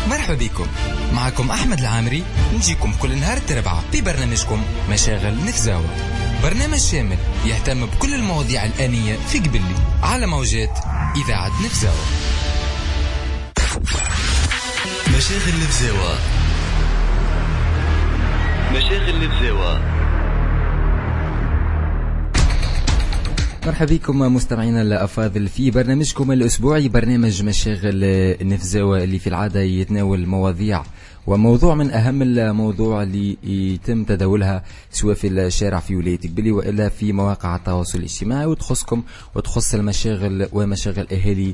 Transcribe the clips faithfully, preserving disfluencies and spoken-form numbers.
مرحبا بكم، معكم أحمد العامري. نجيكم كل نهار التربعة في برنامجكم مشاغل نفزاوة، برنامج شامل يهتم بكل المواضيع الآنية في قبلي على موجات إذاعة نفزاوة. مشاغل نفزاوة، مشاغل نفزاوة. مرحبا بكم مستمعينا الأفاضل في برنامجكم الأسبوعي برنامج مشاغل نفزاوة، اللي في العادة يتناول مواضيع وموضوع من أهم الموضوع اللي يتم تداولها سواء في الشارع في ولاية قبلي وإلا في مواقع التواصل الاجتماعي وتخصكم وتخص المشاغل ومشاغل أهالي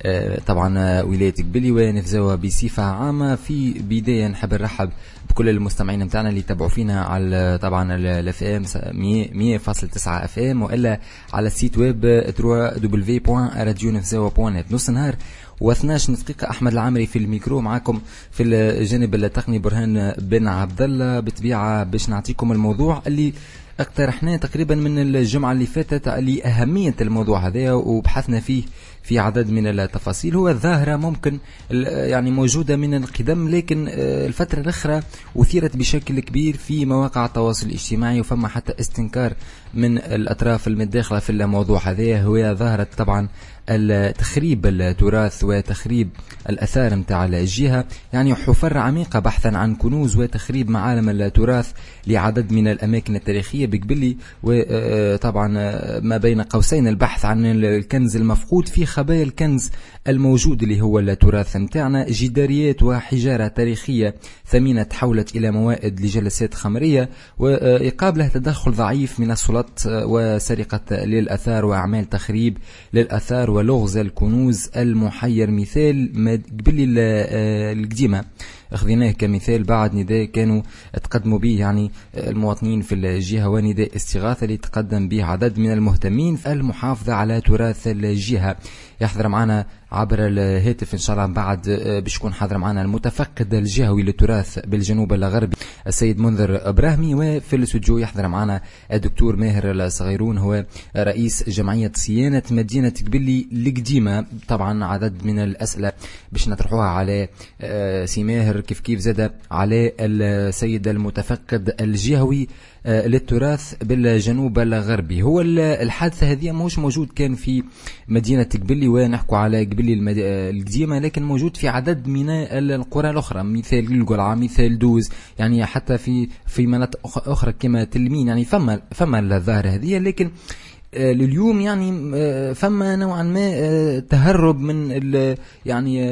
طبعا ولاية قبلي ونفزاوة بصفة عامة. في بداية نحب نرحب بكل المستمعين متاعنا اللي يتابعوا فينا على طبعا الاف ام مية فاصلة تسعة اف ام والا على السيت ويب دبليو دبليو دوت راديو نفزاوة دوت نت. نص نهار واثناش دقيقة. أحمد العامري في الميكرو، معكم في الجانب التقني برهان بن عبد الله. بطبيعة باش نعطيكم الموضوع اللي اقترحناه تقريبا من الجمعة اللي فاتت لأهمية الموضوع هذا وبحثنا فيه في عدد من التفاصيل. هو ظاهرة ممكن يعني موجودة من القدم، لكن الفترة الأخرى أثيرت بشكل كبير في مواقع التواصل الاجتماعي وفما حتى استنكار من الأطراف المتداخلة في الموضوع هذا. هو ظاهرة طبعا تخريب التراث وتخريب الأثار متاع الجهة، يعني حفر عميقة بحثا عن كنوز وتخريب معالم التراث لعدد من الأماكن التاريخية بقبلي، وطبعا ما بين قوسين البحث عن الكنز المفقود في خبايا الكنز الموجود اللي هو التراث متاعنا. جداريات وحجارة تاريخية ثمينة تحولت إلى موائد لجلسات خمرية، ويقابله تدخل ضعيف من السلطات وسرقة للأثار وأعمال تخريب للأثار ولغز الكنوز المحير. مثال قبل القديمة أخذناه كمثال بعد نداء كانوا تقدموا به يعني المواطنين في الجهة، ونداء استغاثة اللي تقدم به عدد من المهتمين في المحافظة على تراث الجهة. يحضر معنا عبر الهاتف إن شاء الله بعد باش يكون حاضر معنا المتفقد الجهوي للتراث بالجنوب الغربي السيد منذر إبراهيمي، وفي الاستوديو يحضر معنا الدكتور ماهر الصغيرون هو رئيس جمعية صيانة مدينة قبلي القديمة. طبعا عدد من الأسئلة باش نطرحوها على سي ماهر، كيف كيف زاد على السيد المتفقد الجهوي للتراث بالجنوب الغربي. هو الحادثة هذه مش موجود كان في مدينة قبلي ونحكوا على قبلي القديمة، لكن موجود في عدد من القرى الأخرى، مثال القلعة، مثال دوز، يعني حتى في في مناطق أخرى كما تلمين. يعني فما فما الظاهرة هذه، لكن لليوم يعني فما نوعا ما تهرب من يعني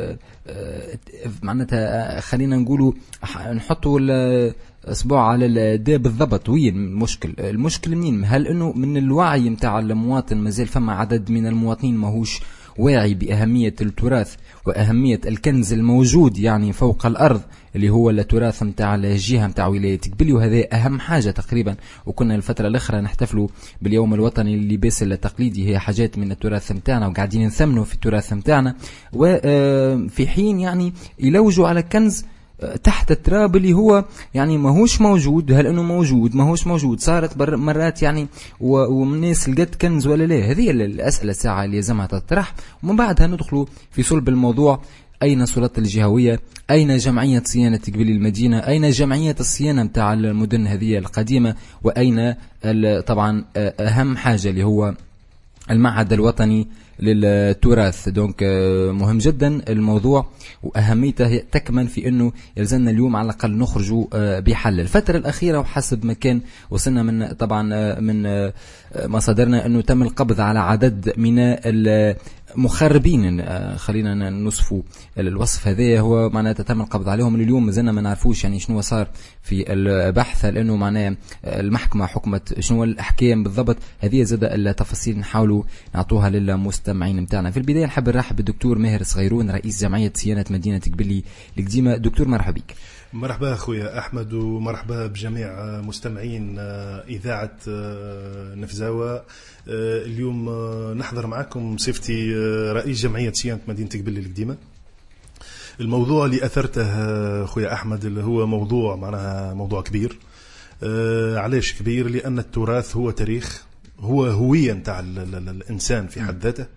معناتها خلينا نقولوا نحطوا اصبع على الداء بالضبط. وين المشكل؟ المشكل منين؟ هل انه من الوعي متاع المواطن؟ مازال فما عدد من المواطنين ماهوش واعي بأهمية التراث وأهمية الكنز الموجود يعني فوق الأرض اللي هو التراث متاع الجهة متاع ولاية قبلي، وهذا أهم حاجة تقريبا. وكنا الفترة الأخرى نحتفلوا باليوم الوطني للباس التقليدي، هي حاجات من التراث متاعنا وقاعدين نثمنوا في التراث متاعنا، وفي حين يعني يلوجوا على كنز تحت التراب اللي هو يعني ماهوش موجود. هل انه موجود ماهوش موجود؟ صارت مرات يعني ومن الناس لقت كنز ولا لا؟ هذه الأسئلة الساعة اللي لازمها تطرح، ومن بعدها ندخلوا في صلب الموضوع. أين السلطات الجهوية؟ أين جمعية صيانة قبلي المدينة؟ أين جمعية الصيانة متاع المدن هذه القديمة؟ وأين طبعا أهم حاجة اللي هو المعهد الوطني للتراث؟ دونك مهم جدا الموضوع، وأهميته تكمن في أنه يلزمنا اليوم على الأقل نخرجوا بحل. الفترة الأخيرة وحسب ما كان وصلنا من طبعا من مصادرنا أنه تم القبض على عدد من المخربين، خلينا نوصفوا الوصف هذا، هو معناته تم القبض عليهم. اليوم مازلنا ما نعرفوش يعني شنو صار في البحث، لأنه معناه المحكمة حكمت شنو الأحكام بالضبط. هذه زاد التفاصيل نحاولوا نعطوها للمستمعين متاعنا. في البداية نحب نرحب بالدكتور ماهر صغيرون رئيس جمعية صيانة مدينة قبلي القديمة. دكتور مرحبا بك. مرحبا أخويا أحمد، ومرحبا بجميع مستمعين إذاعة نفزاوة. اليوم نحضر معكم صفتي رئيس جمعية صيانة مدينة قبلي القديمة. الموضوع اللي أثرته أخويا أحمد اللي هو موضوع معناها موضوع كبير. علاش كبير؟ لأن التراث هو تاريخ، هو هوية نتاع الإنسان في حد ذاته.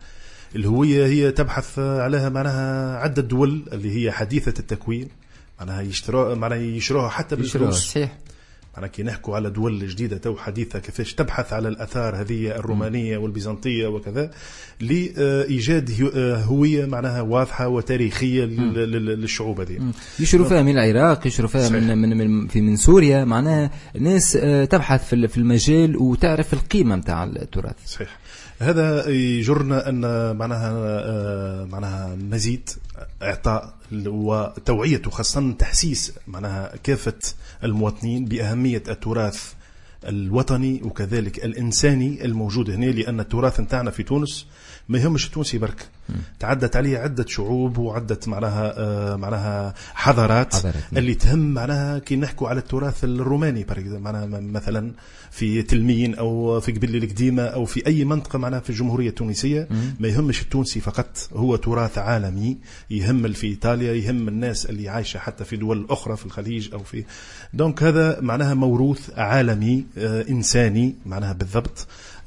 الهوية هي تبحث عليها معناها عدة دول اللي هي حديثة التكوين، معناها يشتروها معناها يشروها حتى بالفلوس. صحيح. معناها كي نحكوا على دول جديدة تو حديثة كيفاش تبحث على الآثار هذه الرومانية والبيزنطية وكذا لإيجاد هوية معناها واضحة وتاريخية للشعوب هذه. يشروا فيها من العراق، يشروا فيها من من من في من سوريا، معناها ناس تبحث في في المجال وتعرف القيمة متاع التراث. صحيح. هذا يجرنا أن معناها معناها مزيد إعطاء وتوعية وخاصة تحسيس معناها كافة المواطنين بأهمية التراث الوطني وكذلك الإنساني الموجود هنا، لأن التراث نتاعنا في تونس ما يهمش التونسي برك، تعدت عليه عدة شعوب وعدة معناها آه معناها حضارات, حضارات اللي تهم معناها كي نحكوا على التراث الروماني معناها مثلا في تلمين أو في قبيلة القديمة أو في أي منطقة معناها في الجمهورية التونسية. ما يهمش التونسي فقط، هو تراث عالمي يهم في إيطاليا، يهم الناس اللي عايشة حتى في دول أخرى في الخليج أو في دونك هذا معناها موروث عالمي آه إنساني معناها بالضبط.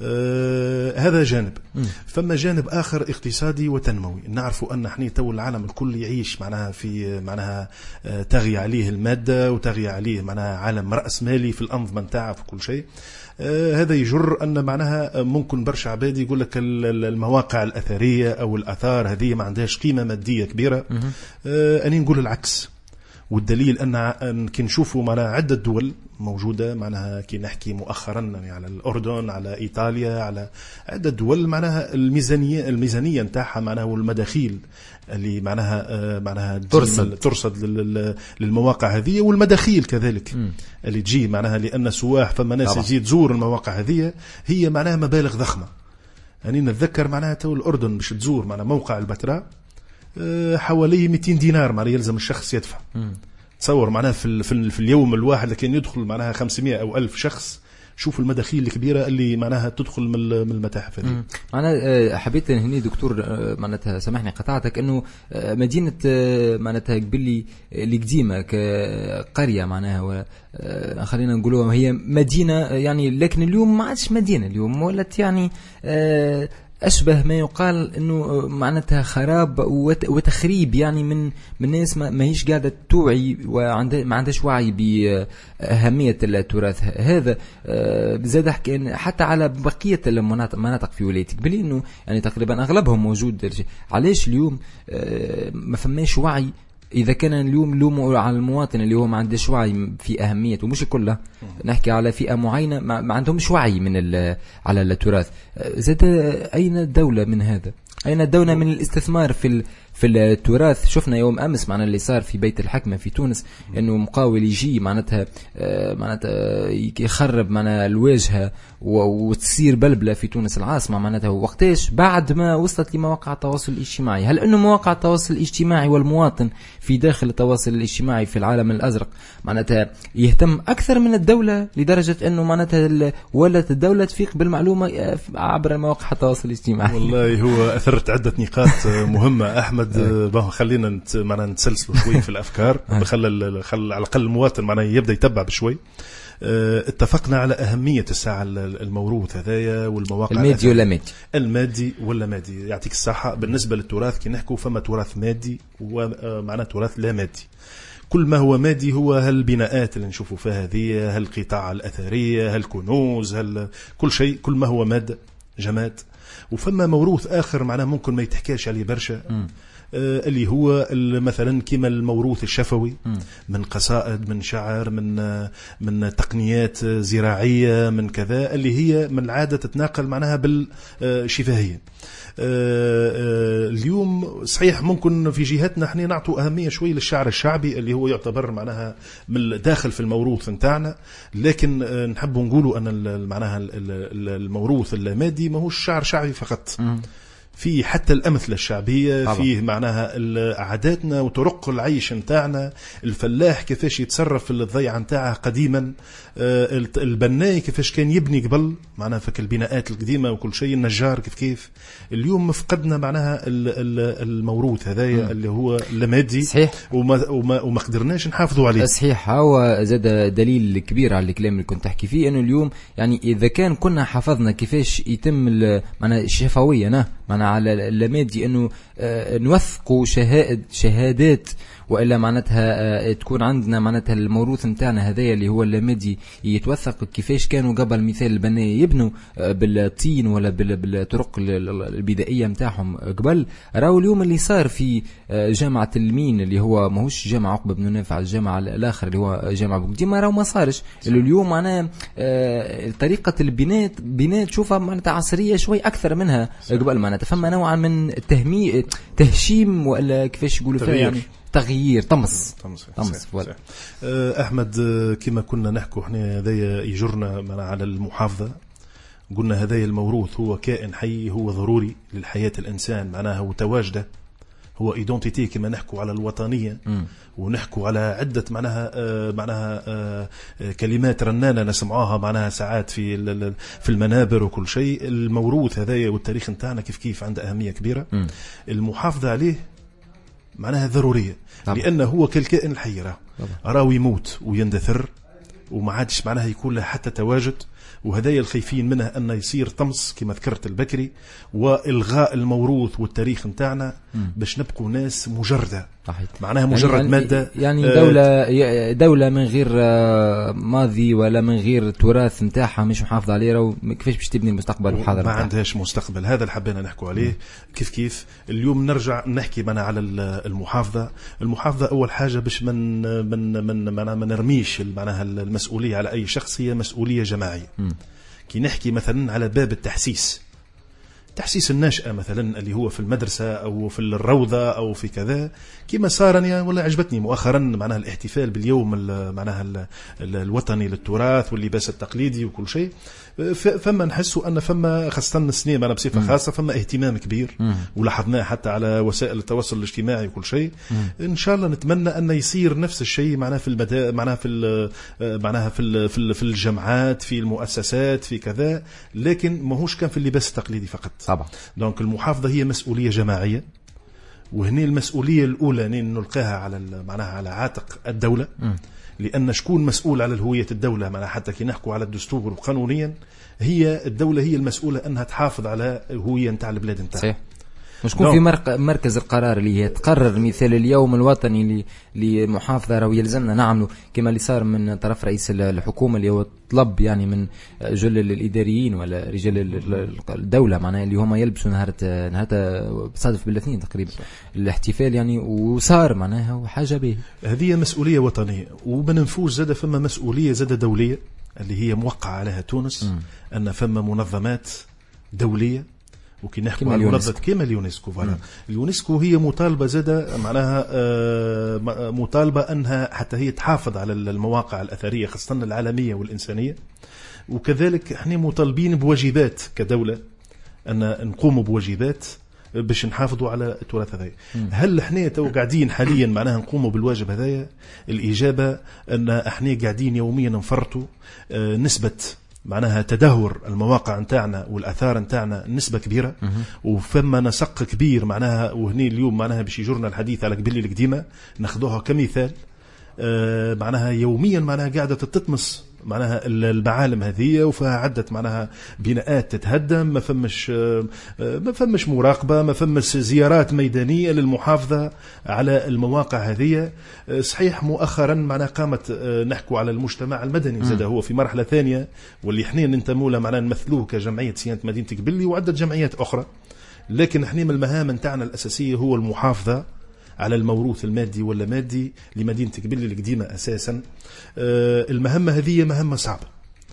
آه هذا جانب. فما جانب آخر اقتصادي وتنموي. نعرفوا أن احنا تو العالم الكل يعيش معناها في معناها آه تغي عليه المادة وتغي عليه معناها عالم رأس مالي في الأنظمة نتاعه في كل شيء. آه هذا يجر أن معناها ممكن برشا عباد يقول لك المواقع الأثرية أو الآثار هذه ما عندهاش قيمة مادية كبيرة. آه أنا نقول العكس، والدليل أن كي نشوفوا معناها عدة دول موجودة معناها كي نحكي مؤخرا يعني على الأردن، على إيطاليا، على عدة دول معناها الميزانية الميزانية نتاعها معناها والمداخيل اللي معناها معناها ترصد ترصد للمواقع هذه، والمداخيل كذلك م. اللي تجي معناها لأن سواح فما ناس تجي تزور المواقع هذه هي معناها مبالغ ضخمة. يعني نتذكر معناها تو الأردن باش تزور معناها موقع البتراء حوالي مئتين دينار معناها يلزم الشخص يدفع. م. تصور معناها في, في, في اليوم الواحد لكن يدخل معناها خمسمائة أو ألف شخص. شوف المداخيل الكبيرة اللي معناها تدخل من المتاحف هذه. أنا حبيت هني دكتور معناتها سامحني قطعتك إنه مدينة معناتها قبلي القديمة كقرية معناها خلينا نقولوا هي مدينة يعني، لكن اليوم ما عادش مدينة، اليوم ولت يعني أشبه ما يقال إنه معناتها خراب وتخريب يعني من من ناس ما هيش قاعدة توعي وعندها ما عندهاش وعي بأهمية التراث هذا. زاد حكي حتى على بقية المناطق مناطق في ولايتك بلي إنه يعني تقريبا أغلبهم موجود. علاش اليوم ما فماش وعي؟ إذا كان اليوم لوم على المواطن اللي هو ما عندهش وعي في أهمية، ومش كلها نحكي على فئة معينة ما عندهمش وعي من على التراث. زاد أين الدولة من هذا؟ أين الدولة من الاستثمار في في التراث؟ شفنا يوم أمس معنا اللي صار في بيت الحكمة في تونس، إنه مقاول يجي معناتها معناتها يخرب معنا الواجهة وتصير بلبلة في تونس العاصمة معناتها. وقتاش بعد ما وصلت لمواقع التواصل الاجتماعي. هل إنه مواقع التواصل الاجتماعي والمواطن في داخل التواصل الاجتماعي في العالم الأزرق معناتها يهتم أكثر من الدولة لدرجة إنه معناتها ولت الدولة تفيق بالمعلومة عبر مواقع التواصل الاجتماعي؟ والله هو أثرت عدة نقاط مهمة أحمد. خلينا معنا نتسلسلوا شوي في الأفكار، خل خل على الأقل المواطن معنا يبدأ يتبع بشوي. اتفقنا على أهمية الساعة الموروث هذايا والمواقع المادي ولا مادي المادي ولا مادي يعطيك الصحة. بالنسبة للتراث كي نحكوا فما تراث مادي ومعنى تراث لا مادي. كل ما هو مادي هو هالبناءات اللي نشوفوا فيها هذه، هالقطاع الأثرية، هالكنوز، هال كل شيء، كل ما هو مادة جماد. وفما موروث آخر معناه ممكن ما يتحكاش عليه برشا، آه اللي هو مثلا كما الموروث الشفوي م. من قصائد، من شعر، من من تقنيات زراعية، من كذا اللي هي من العادة تتناقل معناها بالشفاهية. آه اليوم صحيح ممكن في جهتنا احنا نعطوا أهمية شوي للشعر الشعبي اللي هو يعتبر معناها من داخل في الموروث نتاعنا، لكن آه نحب نقولوا أن معناها الموروث اللامادي ما هو الشعر شعبي فقط، م. في حتى الأمثلة الشعبية طبعا. فيه معناها عاداتنا وطرق العيش نتاعنا، الفلاح كيفاش يتصرف في الضيعة نتاعه قديما، البناي كيفاش كان يبني قبل معناها فك البناءات القديمة وكل شيء، النجار كيف كيف. اليوم مفقدنا معناها الموروث هذايا اللي هو اللامادي، صحيح. وما, وما, وما قدرناش نحافظوا عليه. صحيح. هو زاد دليل كبير على الكلام اللي كنت تحكي فيه، انه اليوم يعني اذا كان كنا حافظنا كيفاش يتم معناها الشفوية معناها معناها على اللامادي انه نوثقوا شهادات شهادات والا معناتها تكون عندنا معناتها الموروث نتاعنا هذايا اللي هو اللامادي يتوثق كيفاش كانوا قبل مثال البناء يبنوا بالطين ولا بالطرق البدائيه نتاعهم قبل. راهو اليوم اللي صار في جامعه المين اللي هو ماهوش جامعه عقبه بن نافع، الجامعه الاخر اللي هو جامعه بوقديمه، راهو ما صارش. اليوم معناها طريقه البناء بناء تشوفها معناتها عصريه شوي اكثر منها قبل، معناتها فما نوعا من تهمي تهشيم ولا كيفاش يقولوا فيها يعني تغيير طمس طمس, طمس. طمس. أحمد كما كنا نحكوا احنا هذايا يجرنا على المحافظة، قلنا هذايا الموروث هو كائن حي، هو ضروري للحياة الإنسان، معناها هو تواجده، هو ايدونتيتي كما نحكوا على الوطنية م. ونحكوا على عدة معناها آه معناها آه كلمات رنانة نسمعوها معناها ساعات في في المنابر وكل شيء. الموروث هذايا والتاريخ نتاعنا كيف كيف عنده أهمية كبيرة م. المحافظة عليه معناها ضرورية طبعا. لأنه هو كالكائن الحي راه راهو يموت ويندثر وما عادش معناها يكون له حتى تواجد، وهذايا الخايفين منه أن يصير طمس كما ذكرت البكري وإلغاء الموروث والتاريخ نتاعنا باش نبقوا ناس مجردة صحيح. معناها مجرد يعني مادة يعني دولة دولة من غير ماضي ولا من غير تراث نتاعها مش محافظة عليه، كيفاش باش تبني المستقبل والحاضر؟ ما عندهاش مستقبل. هذا اللي حبينا نحكوا عليه. م. كيف كيف اليوم نرجع نحكي معنا على المحافظة. المحافظة أول حاجة باش من من من ما نرميش معناها المسؤولية على أي شخص، هي مسؤولية جماعية. م. كي نحكي مثلا على باب التحسيس، تحسيس الناشئة مثلا اللي هو في المدرسة أو في الروضة أو في كذا، كما صار ولا عجبتني مؤخرا معناها الاحتفال باليوم معناها الوطني للتراث واللباس التقليدي وكل شيء، فما نحسوا أن فما خاصة السنين معنا بصفة خاصة فما اهتمام كبير ولاحظناه حتى على وسائل التواصل الاجتماعي وكل شيء. إن شاء الله نتمنى أن يصير نفس الشيء معناها في المدا معناها في معناها في في الجامعات في المؤسسات في كذا، لكن ماهوش كان في اللباس التقليدي فقط طبعا. دونك المحافظة هي مسؤولية جماعية، وهنا المسؤولية الأولى نلقاها على معناها على عاتق الدولة. م. لأن شكون مسؤول على الهوية الدولة معناها حتى كي نحكوا على الدستور وقانونيا هي الدولة هي المسؤولة أنها تحافظ على الهوية نتاع البلاد نتاعها. مش كون في مركز القرار اللي هي تقرر مثال اليوم الوطني لمحافظة راهو يلزمنا نعمله كما اللي صار من طرف رئيس الحكومة اللي هو طلب يعني من جل الإداريين ولا رجال الدولة معناها اللي هم يلبسوا نهار نهار بصادف بالاثنين تقريبا الاحتفال يعني، وصار معناها حاجة به. هذه مسؤولية وطنية وبننفوز زاد فما مسؤولية زاد دولية اللي هي موقع عليها تونس. م. أن فما منظمات دولية وكي نحكي على منظمة كما اليونسكو فوالا. اليونسكو هي مطالبة زادة معناها آه مطالبة أنها حتى هي تحافظ على المواقع الأثرية خاصة العالمية والإنسانية، وكذلك احنا مطالبين بواجبات كدولة أن نقوم بواجبات باش نحافظوا على التراث هذا. هل احنا تو قاعدين حاليا معناها نقوموا بالواجب هذايا؟ الإجابة أن احنا قاعدين يوميا نفرطوا آه نسبة معناها تدهور المواقع نتاعنا والآثار نتاعنا نسبة كبيرة، وفما نسق كبير معناها. وهني اليوم معناها باش يجرنا الحديث على قبلي القديمة ناخذوها كمثال. آه معناها يوميا معناها قاعدة تتطمس معناها المعالم هذه وفيها عدة معناها بناءات تتهدم، ما فمش آه ما فمش مراقبة، ما فمش زيارات ميدانية للمحافظة على المواقع هذه. آه صحيح مؤخرا معناها قامت آه نحكوا على المجتمع المدني زاد هو في مرحلة ثانية واللي احنا ننتموا له معناها نمثلوه كجمعية صيانة مدينة قبلي وعدة جمعيات أخرى، لكن احنا من المهام نتاعنا الأساسية هو المحافظة على الموروث المادي ولا مادي لمدينة قبلي القديمة أساسا. آه المهمة هذه مهمة صعبة،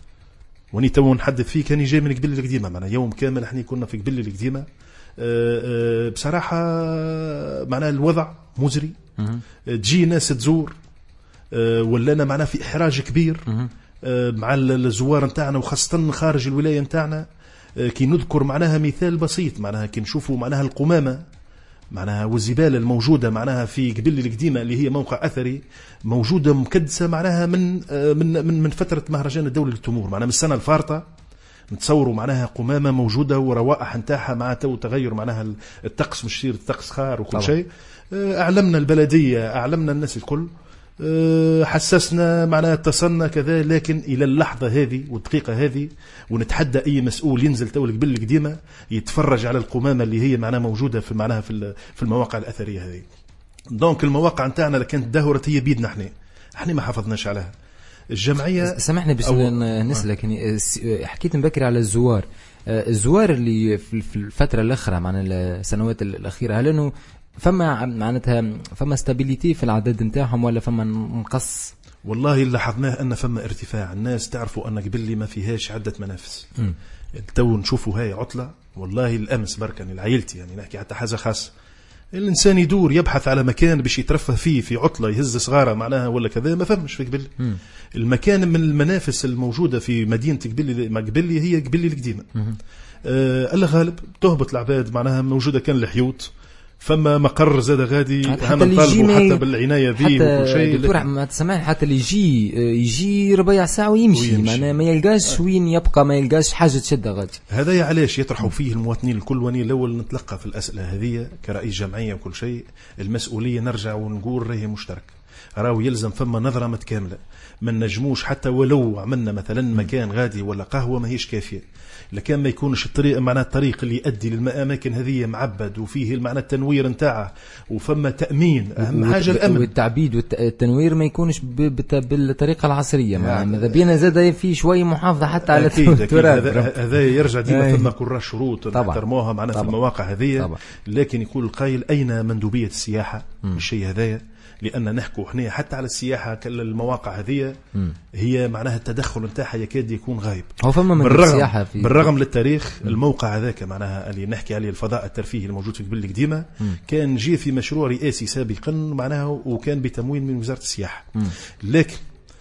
وني تو نحدث فيه كان جاي من قبلي القديمة معنا يوم كامل احنا كنا في قبلي القديمة. آه آه بصراحة معنا الوضع مزري، تجي ناس تزور آه ولا أنا معنا في إحراج كبير آه مع الزوار نتاعنا وخاصة خارج الولاية نتاعنا. آه كي نذكر معناها مثال بسيط معناها كي نشوفوا معناها القمامة معناها والزبالة الموجودة معناها في قبلي القديمة اللي هي موقع أثري موجودة مكدسة معناها من من من, من فترة مهرجان الدولي للتمور معناها من السنة الفارطة. نتصوروا معناها قمامة موجودة وروائح نتاعها مع تو تغير معناها الطقس مش يصير الطقس خار وكل شيء. أعلمنا البلدية أعلمنا الناس الكل حسسنا معناها اتصلنا كذا، لكن إلى اللحظة هذه والدقيقة هذه ونتحدى أي مسؤول ينزل تولك بالقديمة يتفرج على القمامة اللي هي معناها موجودة في معناها في في المواقع الأثرية هذه. دونك المواقع نتاعنا اللي كانت دهورت هي بيدنا احنا احنا ما حافظناش عليها. الجمعية سامحني باش نسلك، يعني حكيت مبكر على الزوار الزوار اللي في الفترة الأخرى معنا السنوات الأخيرة، هل أنه فما معناتها فما ستابيليتي في العدد نتاعهم ولا فما نقص؟ والله اللي لاحظناه أن فما ارتفاع. الناس تعرفوا أن قبل لي ما فيهاش عدة منافس، تو نشوفوا هاي عطلة. والله الأمس بركني العائلتي يعني نحكي حتى حاجة خاصة، الإنسان يدور يبحث على مكان باش يترفه فيه في عطلة يهز صغارة معناها ولا كذا، ما فهمش في قبل. المكان من المنافس الموجودة في مدينة قبلي ما قبلي هي قبلي القديمة. آه الله غالب تهبط العباد معناها موجودة كان الحيوط، فما مقر زاد غادي هم نطالبوا حتى بالعناية ذي وكل شيء. دكتور ما تسمعني، حتى اللي يجي يجي ربع ساعة ويمشي, ويمشي. معناها ما يلقاش وين يبقى، ما يلقاش حاجة تشد غادي. هذا علاش يطرحوا فيه المواطنين الكل. وني الأول نتلقى في الأسئلة هذه كرئيس جمعية وكل شيء، المسؤولية نرجع ونقول راهي مشترك، راهو يلزم فما نظرة متكاملة. ما نجموش حتى ولو عملنا مثلا مكان غادي ولا قهوة ما هيش كافية، لكن ما يكونش الطريق معناه الطريق اللي يؤدي للأماكن هذه معبد وفيه المعنى التنوير نتاعه وفما تأمين. أهم حاجة الأمن والتعبيد والتنوير ما يكونش بالطريقة العصرية. ماذا بينا زاد في شوية محافظة حتى على التراث. هذا يرجع ديما ثم كل شروط نحترموها معنا في المواقع هذه. لكن يقول القائل أين مندوبية السياحة الشيء هذايا؟ لأن نحكوا احنا حتى على السياحة المواقع هذه هي معناها التدخل نتاعها يكاد يكون غايب. هو فما من السياحة في بالرغم للتاريخ الموقع هذاك معناها اللي نحكي عليه الفضاء الترفيهي الموجود في قبل القديمة كان جي في مشروع رئاسي سابقا معناها وكان بتموين من وزارة السياحة. لكن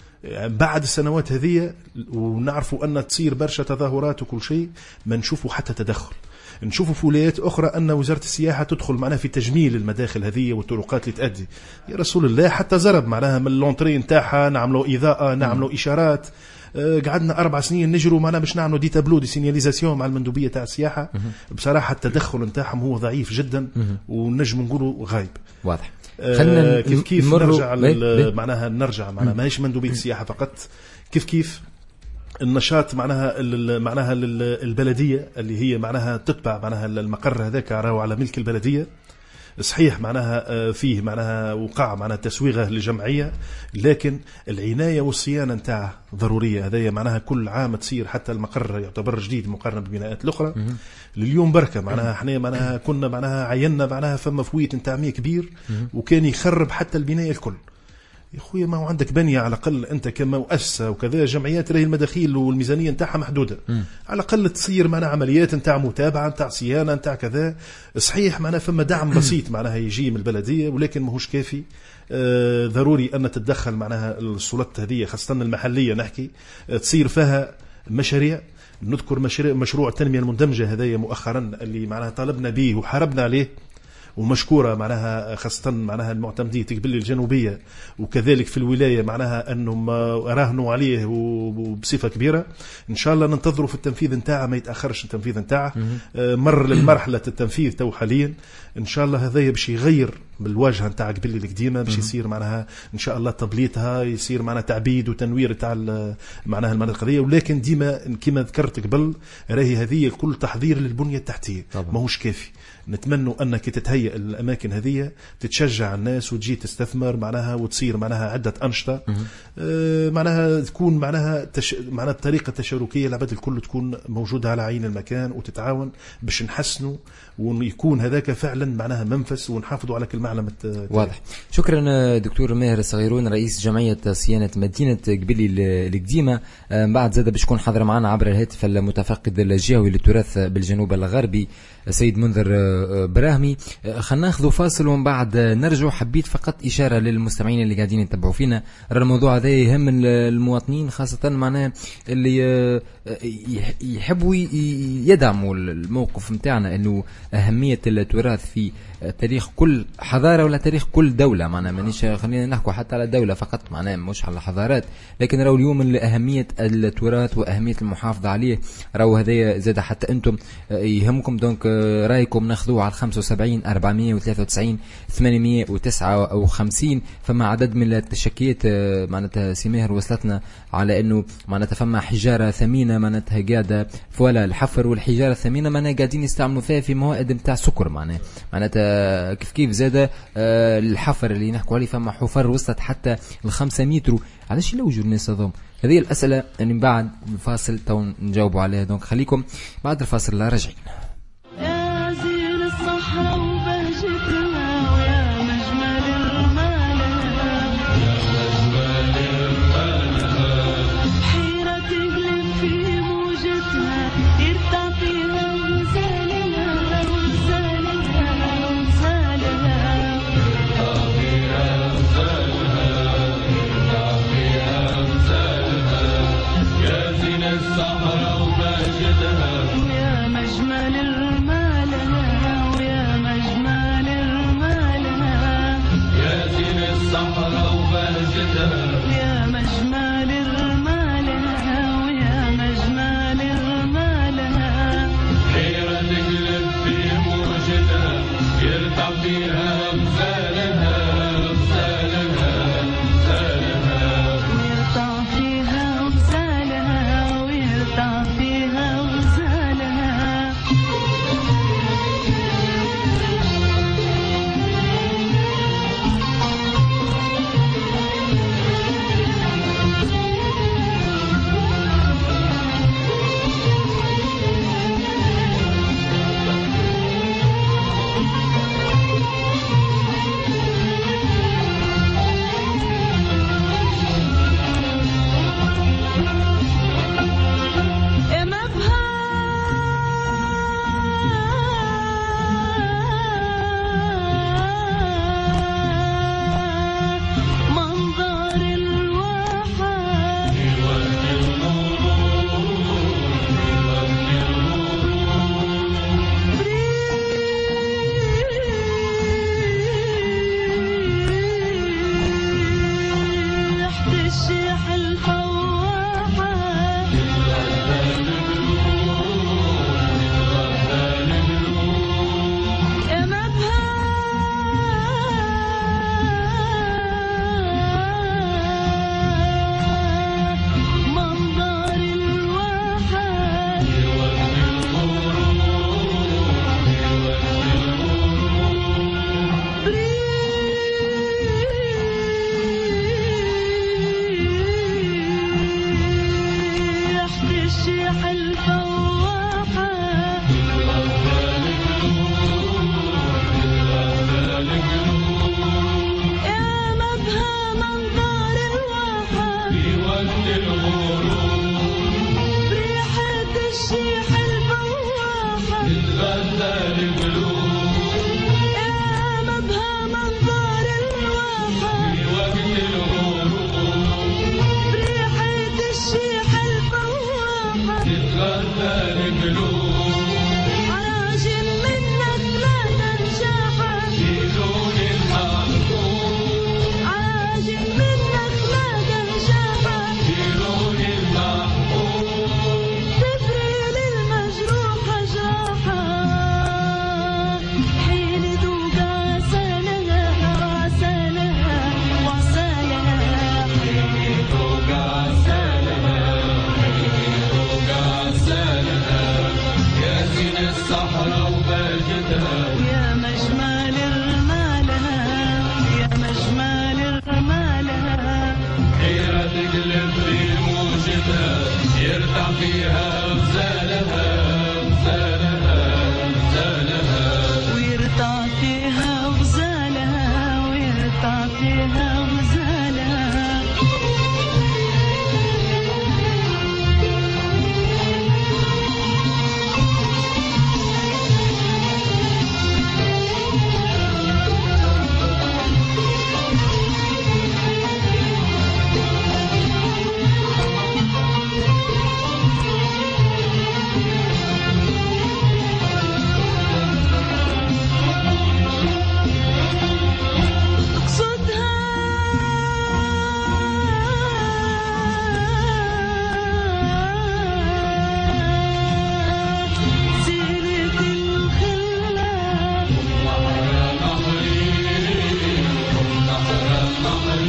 بعد السنوات هذه ونعرفوا أن تصير برشا تظاهرات وكل شيء، ما نشوفوا حتى تدخل. نشوفوا في ولايات أخرى أن وزارة السياحة تدخل معناها في تجميل المداخل هذه والطرقات اللي تأدي. يا رسول الله حتى زرب معناها من اللونتري نتاعها نعملوا إضاءة نعملوا إشارات. أه قعدنا أربع سنين نجروا معنا باش نعملوا دي تابلو دي سينياليزاسيون مع المندوبية تاع السياحة. بصراحة التدخل نتاعهم هو ضعيف جدا ونجم نقولوا غايب. واضح. أه كيف كيف نرجع معناها نرجع معناها ماهيش مندوبية السياحة فقط، كيف كيف النشاط معناها معناها البلدية اللي هي معناها تتبع معناها المقر هذاك راهو على ملك البلدية. صحيح معناها فيه معناها وقع معناها تسويغه للجمعية، لكن العناية والصيانة نتاعه ضرورية. هذايا معناها كل عام تصير حتى المقر يعتبر جديد مقارنة بالبناءات الأخرى. لليوم بركة معناها احنا معناها كنا معناها عينا معناها فما فويت نتاع مية كبير وكان يخرب حتى البناية الكل. يا خويا ما هو عندك بنية على الأقل أنت كمؤسسة وكذا جمعيات راهي المداخيل والميزانية نتاعها محدودة. م. على الأقل تصير معنا عمليات نتاع متابعة نتاع صيانة نتاع كذا. صحيح معنا فما دعم بسيط معناها يجي من البلدية ولكن ماهوش كافي. آه ضروري أن تتدخل معناها السلطات هذه خاصة المحلية نحكي آه تصير فيها مشاريع. نذكر مشروع مشروع التنمية المندمجة هذايا مؤخرا اللي معناها طالبنا به وحاربنا عليه ومشكورة معناها خاصة معناها المعتمدية قبل الجنوبية وكذلك في الولاية معناها أنهم راهنوا عليه وبصفة كبيرة. إن شاء الله ننتظروا في التنفيذ نتاعه ما يتأخرش التنفيذ نتاعه. مر للمرحلة التنفيذ تو حاليا إن شاء الله هذا باش يغير بالواجهة نتاع قبل القديمة باش يصير معناها إن شاء الله تبليطها يصير معناها تعبيد وتنوير تاع معناها المناطق هذه. ولكن ديما كما ذكرت قبل راهي هذه كل تحضير للبنية التحتية ماهوش كافي. نتمنوا أنك تتهيئ الأماكن هذه تتشجع الناس وتجي تستثمر معناها وتصير معناها عدة أنشطة آه معناها تكون معناها تش... معناها الطريقة التشاركية العباد الكل تكون موجودة على عين المكان وتتعاون باش نحسنوا ويكون هذاك فعلا معناها منفس ونحافظوا على كل معلمة. واضح. شكرا دكتور ماهر الصغيرون رئيس جمعية صيانة مدينة قبلي القديمة. بعد زاد باش يكون حاضر معنا عبر الهاتف المتفقد الجهوي للتراث بالجنوب الغربي سيد منذر براهمي. خلنا ناخذ فاصل ومن بعد نرجع. حبيت فقط إشارة للمستمعين اللي قاعدين يتبعوا فينا، الموضوع هذا يهم المواطنين خاصة معناه اللي يحبوا يدعموا الموقف متاعنا إنه أهمية التراث في تاريخ كل حضارة حضارة ولا تاريخ كل دولة. معناها مانيش خلينا نحكوا حتى على دولة فقط، معناها مش على حضارات، لكن راهو اليوم أهمية التراث وأهمية المحافظة عليه راهو هذايا زاد حتى أنتم يهمكم. دونك رايكم ناخذوه على خمسة وسبعين أربعمية وثلاثة وتسعين ثمانمية وتسعة وخمسين. فما عدد من التشكيات معناتها سماهر وصلتنا على أنه معناتها فما حجارة ثمينة معناتها قاعدة فوالا الحفر، والحجارة الثمينة معناتها قاعدين يستعملوا فيها في موائد نتاع سكر. معناها معناتها كيف كيف زاد الحفر اللي نحكوا عليه فما حفر وصلت حتى الخمسة متر. علاش يلوجوا الناس هذوم؟ هذه الأسئلة اللي من بعد الفاصل تو نجاوبوا عليها. دونك خليكم بعد الفاصل لا راجعين. يا زين الصحراء وبهجتها ويا مجمل المالها، حيرة تقلب في موجتها يرتع فيها وزالها وزالها وزالها، يرتع فيها وزالها يرتع فيها وزالها. يا زين الصحراء وبهجتها ويا مجمل المالها ويا مجمل المالها، يا زين الصحراء وبهجتها ويا مجمل المالها ويا مجمل المالها، حيرة تقلب في موجتها يرتع فيها أمثالها أمثالها أمثالها، ويرتع فيها أمثالها ويرتع فيها أمثالها.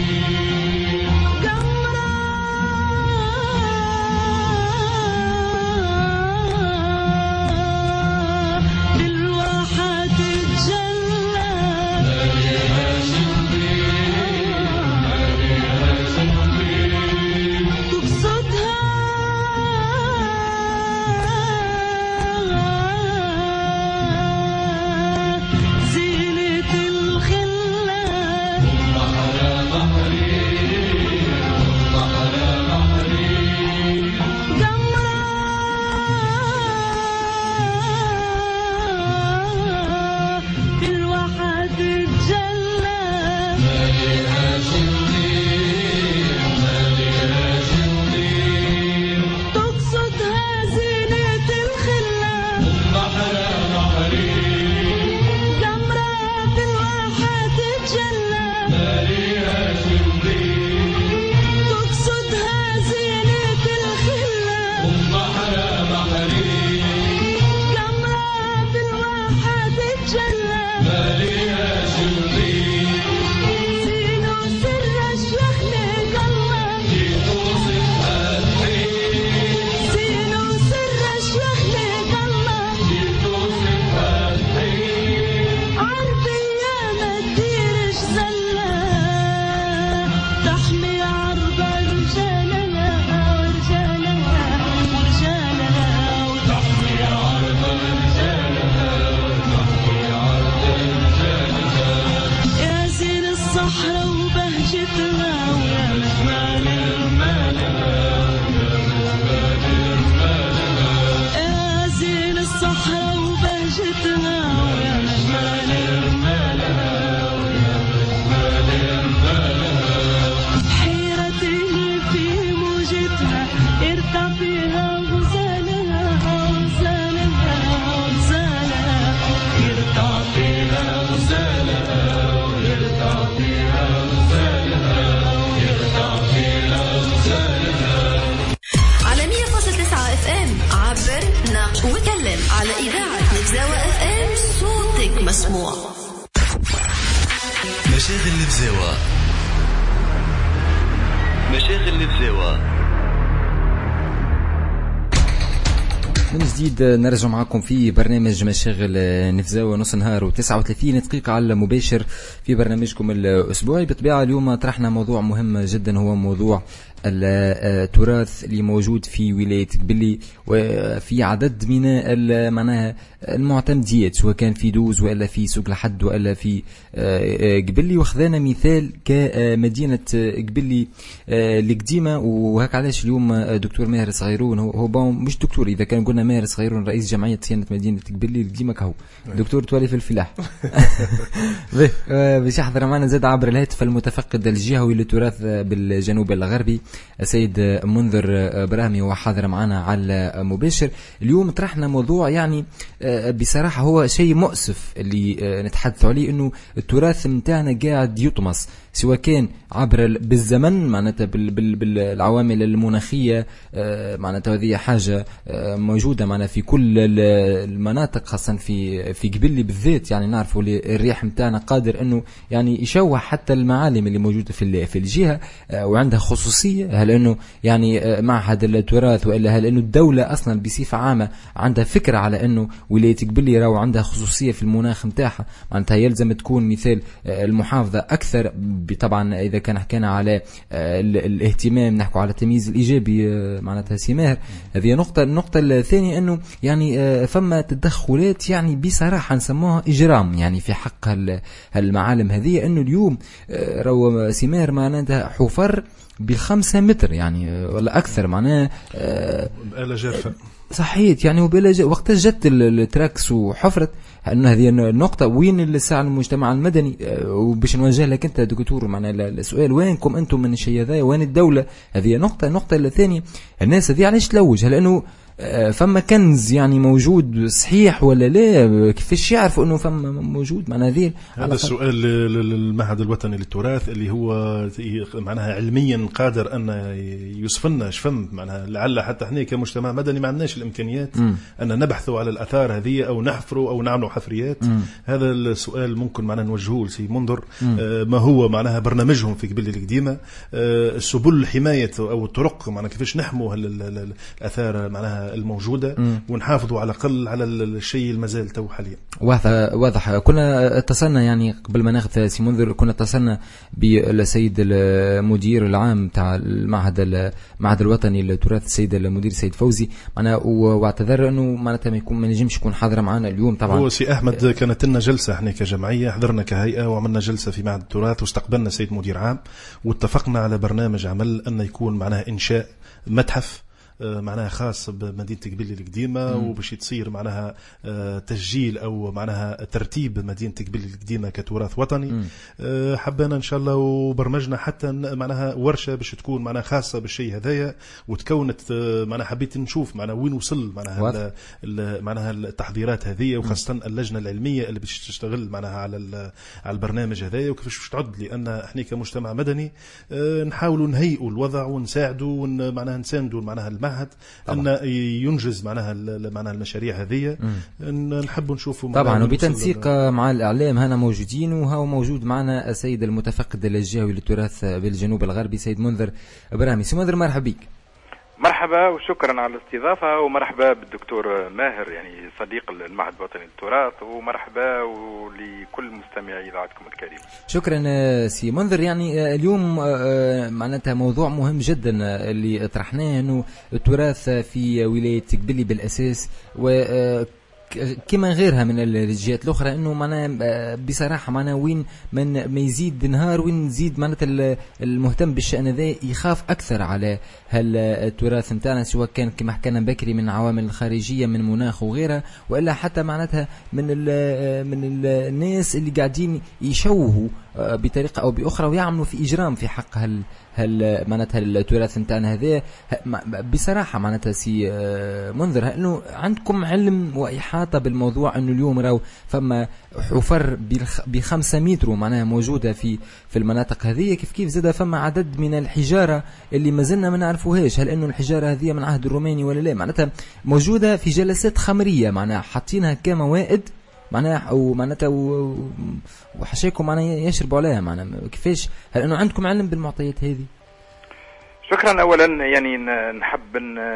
مسموع. مشاغل الفزاوة، مشاغل الفزاوة. من جديد نرجع معكم في برنامج مشاغل نفزاوة نص نهار وتسعة وثلاثين دقيقة على مباشر في برنامجكم الأسبوعي. بطبيعة اليوم طرحنا موضوع مهم جدا، هو موضوع التراث اللي موجود في ولاية قبلي وفي عدد من معناها المعتمديات، سواء كان في دوز ولا في سوق الحد ولا في قبلي. وخذنا مثال كمدينة قبلي القديمة، وهك علاش اليوم دكتور ماهر صغيرون هو هو مش دكتور، إذا كان قلنا ماهر صغيرون رئيس جمعية صيانة مدينة قبلي القديمة كهو دكتور توالي في الفلاح باش يحضر معنا زاد عبر الهاتف المتفقد الجهوي للتراث بالجنوب الغربي السيد منذر براهمي، وحاضر معنا على مباشر. اليوم طرحنا موضوع يعني بصراحة هو شيء مؤسف اللي نتحدث عليه، انه التراث متاعنا قاعد يطمس، سواء كان عبر بالزمن معناتها بالعوامل المناخية، معناتها هذه حاجة موجودة معنا في كل المناطق، خاصة في في قبلي بالذات. يعني نعرفوا الريح متاعنا قادر انه يعني يشوه حتى المعالم اللي موجودة في في الجهة، وعندها خصوصية. هل انه يعني معهد التراث، والا هل انه الدولة اصلا بصفة عامة عندها فكرة على انه ولاية قبلي راهو عندها خصوصية في المناخ متاعها، معناتها يلزم تكون مثال المحافظة اكثر. طبعا اذا كان حكينا على الاهتمام نحكوا على التمييز الايجابي معناتها سماهر، هذه نقطة. النقطة الثانية انه يعني فما تدخلات يعني بصراحة نسموها اجرام يعني في حق هالمعالم هذه، انه اليوم راهو سماهر معناتها حفر بخمسة متر يعني ولا أكثر، معناه بآلة جافة صحيح يعني. وبلا وقت جت التراكس وحفرت، أنه هذه النقطة وين الساعة المجتمع المدني. وباش نوجه لك أنت دكتور معنا السؤال، وينكم أنتم من الشيء هذا، وين الدولة؟ هذه نقطة. النقطة الثانية، الناس هذه علاش تلوج؟ هل أنه فما كنز يعني موجود صحيح ولا لا؟ كيفاش يعرفوا انه فما موجود؟ معناها هذه هذا السؤال للمعهد الوطني للتراث اللي هو معناها علميا قادر ان يوصف لنا شفم معناها. لعل حتى احنا كمجتمع مدني ما عندناش الامكانيات م. ان نبحثوا على الاثار هذه او نحفروا او نعملوا حفريات. م. هذا السؤال ممكن معناها نوجهوه لسي منذر. آه ما هو معناها برنامجهم في قبلي القديمه، آه سبل حمايه او الطرق معناها كيفاش نحموا الاثار معناها الموجوده م. ونحافظوا على الاقل على الشيء المازال تو حاليا. واضح واضح. كنا اتصلنا يعني قبل ما ناخذ سي منذر، كنا اتصلنا بالسيد المدير العام تاع المعهد المعهد الوطني للتراث السيد المدير السيد فوزي معنا، واعتذر انه معناتها ما يكون ما نجمش يكون حاضر معنا اليوم. طبعا هو سي احمد كانت لنا جلسه احنا كجمعيه، حضرنا كهيئه وعملنا جلسه في معهد التراث واستقبلنا سيد مدير عام، واتفقنا على برنامج عمل ان يكون معناها انشاء متحف معناها خاص بمدينة قبلي القديمة، وباش يتصير معناها تسجيل أو معناها ترتيب مدينة قبلي القديمة كتراث وطني. مم. حبينا إن شاء الله وبرمجنا حتى معناها ورشة باش تكون معناها خاصة بالشيء هذايا، وتكونت معناها حبيت نشوف معناها وين وصل معناها معناها التحضيرات هذه، وخاصة اللجنة العلمية اللي باش تشتغل معناها على على البرنامج هذايا وكيفاش باش تعد، لأن احنا كمجتمع مدني نحاولوا نهيئوا الوضع ونساعدوا معناها نساندوا معناها المعهد أن ينجز معناها معناها المشاريع هذه. نحب نشوفوا طبعا وبتنسيق مع الإعلام. هنا موجودين، وهو موجود معنا السيد المتفقد الجهوي للتراث بالجنوب الغربي سيد منذر إبراهيمي. سي منذر مرحبا بك. مرحبا وشكرا على الاستضافة، ومرحبا بالدكتور ماهر يعني صديق المعهد الوطني للتراث، ومرحبا ولكل مستمعي إذاعتكم الكريمة. شكرا سي منذر. يعني اليوم معناتها موضوع مهم جدا اللي طرحناه، انه التراث في ولاية قبلي بالأساس و كما غيرها من الجهات الأخرى، إنه معنا بصراحة معنا وين من ما يزيد نهار وين يزيد معناتها المهتم بالشأن ذا يخاف أكثر على هالتراث نتاعنا، سواء كان كما حكينا بكري من عوامل خارجية من مناخ وغيرها، وإلا حتى معناتها من ال من الناس اللي قاعدين يشوهوا بطريقة أو بأخرى ويعملوا في إجرام في حق هال هل معناتها التراث نتاعنا هذا. بصراحة معناتها سي منذر، إنه عندكم علم وإحاطة بالموضوع، إنه اليوم راو فما حفر بخمسة متر معناها موجودة في في المناطق هذه، كيف كيف زاد فما عدد من الحجارة اللي ما زلنا ما نعرفوهاش، هل إنه الحجارة هذه من عهد الروماني ولا لا، معناتها موجودة في جلسات خمرية معناها حاطينها كموائد معناها او معناتها وحشاكم معناها يشربوا عليها معناها. كيفاش هل انه عندكم علم بالمعطيات هذه؟ شكرا. اولا يعني نحب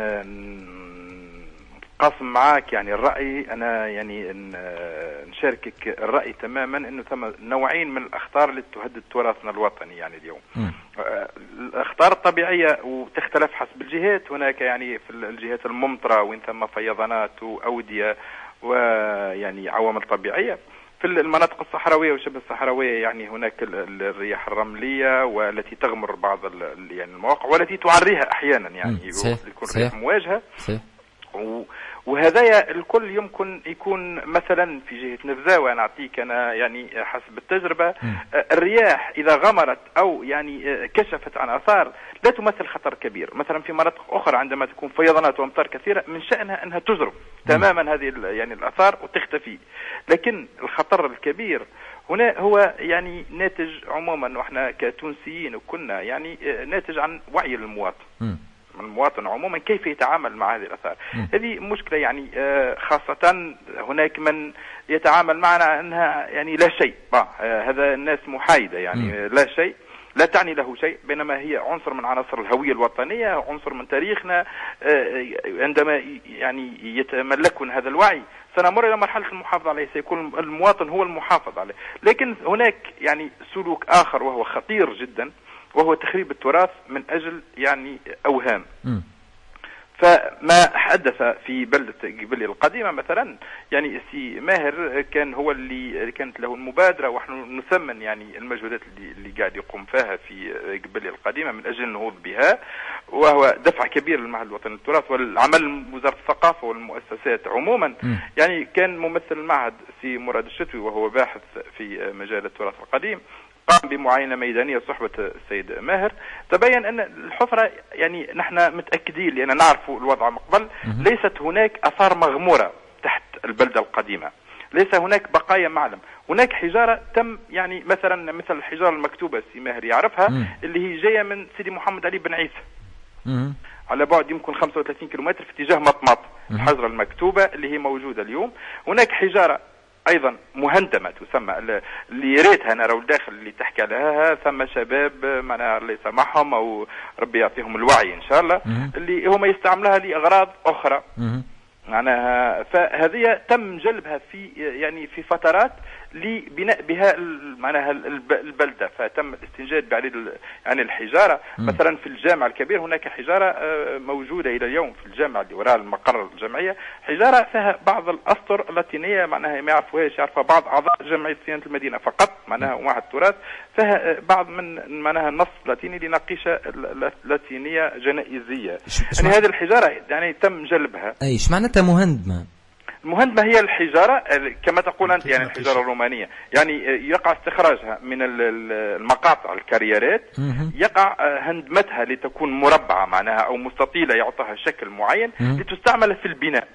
نقاسم معاك يعني الراي، انا يعني نشاركك الراي تماما انه ثم نوعين من الاخطار اللي تهدد تراثنا الوطني يعني اليوم. م. الاخطار الطبيعيه وتختلف حسب الجهات، هناك يعني في الجهات الممطره وين ثم فيضانات واوديه ويعني عوامل طبيعية. في المناطق الصحراوية وشبه الصحراوية يعني هناك الرياح الرملية والتي تغمر بعض يعني المواقع والتي تعريها أحيانا يعني يكون رياح مواجهة. وهذا الكل يمكن يكون مثلا في جهة نفزاوة. نعطيك أنا يعني حسب التجربة م. الرياح إذا غمرت أو يعني كشفت عن آثار لا تمثل خطر كبير. مثلا في مناطق أخرى عندما تكون فيضانات وأمطار كثيرة من شأنها أنها تجرب تماما هذه يعني الآثار وتختفي. لكن الخطر الكبير هنا هو يعني ناتج عموما، وإحنا كتونسيين وكنا يعني ناتج عن وعي المواطن م. المواطن عموما كيف يتعامل مع هذه الآثار. هذه مشكلة يعني خاصة هناك من يتعامل معنا أنها يعني لا شيء، هذا الناس محايدة يعني لا شيء، لا تعني له شيء، بينما هي عنصر من عناصر الهوية الوطنية، عنصر من تاريخنا. عندما يعني يتملكون هذا الوعي سنمر إلى مرحلة المحافظة عليه، سيكون المواطن هو المحافظ عليه. لكن هناك يعني سلوك آخر وهو خطير جدا، وهو تخريب التراث من أجل يعني أوهام. م. فما حدث في بلدة قبلي القديمة مثلا يعني سي ماهر كان هو اللي كانت له المبادرة، ونحن نثمن يعني المجهودات اللي, اللي قاعد يقوم فيها في قبلي القديمة من أجل النهوض بها، وهو دفع كبير للمعهد الوطني للتراث والعمل وزارة الثقافة والمؤسسات عموما. م. يعني كان ممثل المعهد سي مراد الشتوي وهو باحث في مجال التراث القديم قام بمعاينة ميدانية صحبة السيد ماهر، تبين أن الحفرة يعني نحن متأكدين لأن نعرف الوضع من قبل، ليست هناك آثار مغمورة تحت البلدة القديمة، ليس هناك بقايا معلم، هناك حجارة تم يعني مثلا مثل الحجارة المكتوبة سي ماهر يعرفها مم. اللي هي جاية من سيدي محمد علي بن عيسى مم. على بعد يمكن خمسة وثلاثين كيلومتر في اتجاه مطمط، الحجرة المكتوبة اللي هي موجودة اليوم. هناك حجارة ايضا مهندمه تسمى اللي ريتها انا راهو الداخل اللي تحكي عليها، ثم شباب معناها الله يسامحهم او ربي يعطيهم الوعي ان شاء الله اللي هم يستعملوها لاغراض اخرى معناها. فهذه تم جلبها في يعني في فترات لبناء بها معناها البلده، فتم الاستنجاد بعديد يعني الحجاره. مثلا في الجامع الكبير هناك حجاره موجوده الى اليوم في الجامع اللي وراء المقر الجمعيه، حجاره فيها بعض الاسطر اللاتينيه معناها ما يعرفوهاش، يعرفها بعض اعضاء جمعيه صيانه المدينه فقط معناها واحد التراث، فيها بعض من معناها النص اللاتيني لنقيشه لاتينيه جنائزيه. يعني هذه الحجاره يعني تم جلبها. اي ايش معناتها مهندمه؟ المهندمة هي الحجارة كما تقول أنت يعني الحجارة الرومانية، يعني يقع استخراجها من المقاطع الكاريرات، يقع هندمتها لتكون مربعة معناها أو مستطيلة يعطيها شكل معين لتستعمل في البناء.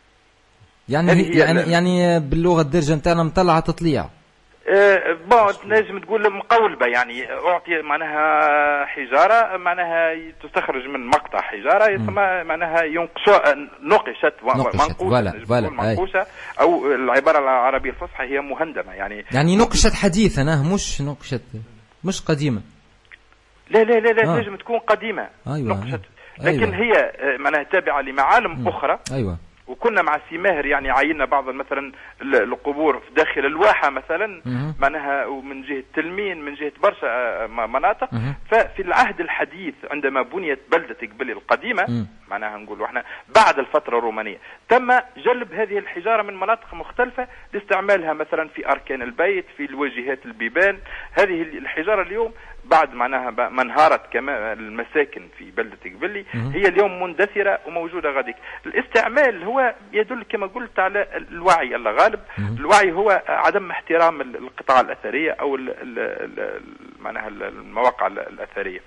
يعني يعني يعني باللغة الدارجة نتاعنا مطلعة تطليع. أه بون نجم تقول مقولبة، يعني أعطي معناها حجارة معناها تستخرج من مقطع حجارة يسمى معناها ينقشوا نقشت منقوشة منقوشة أو العبارة العربية الفصحى هي مهندمة يعني يعني نقشت حديثا مش نقشت مش قديمة. لا لا لا لا آه. نجم تكون قديمة. أيوة. نقشت لكن أيوة. هي معناها تابعة لمعالم م. أخرى. أيوة. وكنا مع سي ماهر يعني عينا بعض مثلا القبور في داخل الواحة مثلا معناها ومن جهة تلمين من جهة برشا مناطق. ففي العهد الحديث عندما بنيت بلدة قبلي القديمة معناها نقول احنا بعد الفترة الرومانية تم جلب هذه الحجارة من مناطق مختلفة لاستعمالها مثلا في أركان البيت في الواجهات البيبان. هذه الحجارة اليوم بعد معناها ما انهارت كما المساكن في بلدة قبلي هي اليوم مندثرة وموجودة غاديك. الاستعمال هو يدل كما قلت على الوعي الله غالب. الوعي هو عدم احترام القطاع الأثرية أو معناها المواقع الأثرية.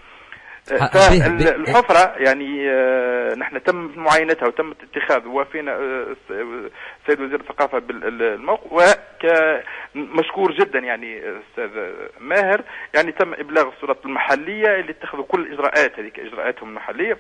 فالحفرة يعني نحن تم معاينتها وتم اتخاذ وفينا السيد وزير الثقافة بالموقع ومشكور جدا يعني أستاذ ماهر يعني تم إبلاغ السلطات المحلية اللي اتخذوا كل الإجراءات هذيك إجراءاتهم المحلية.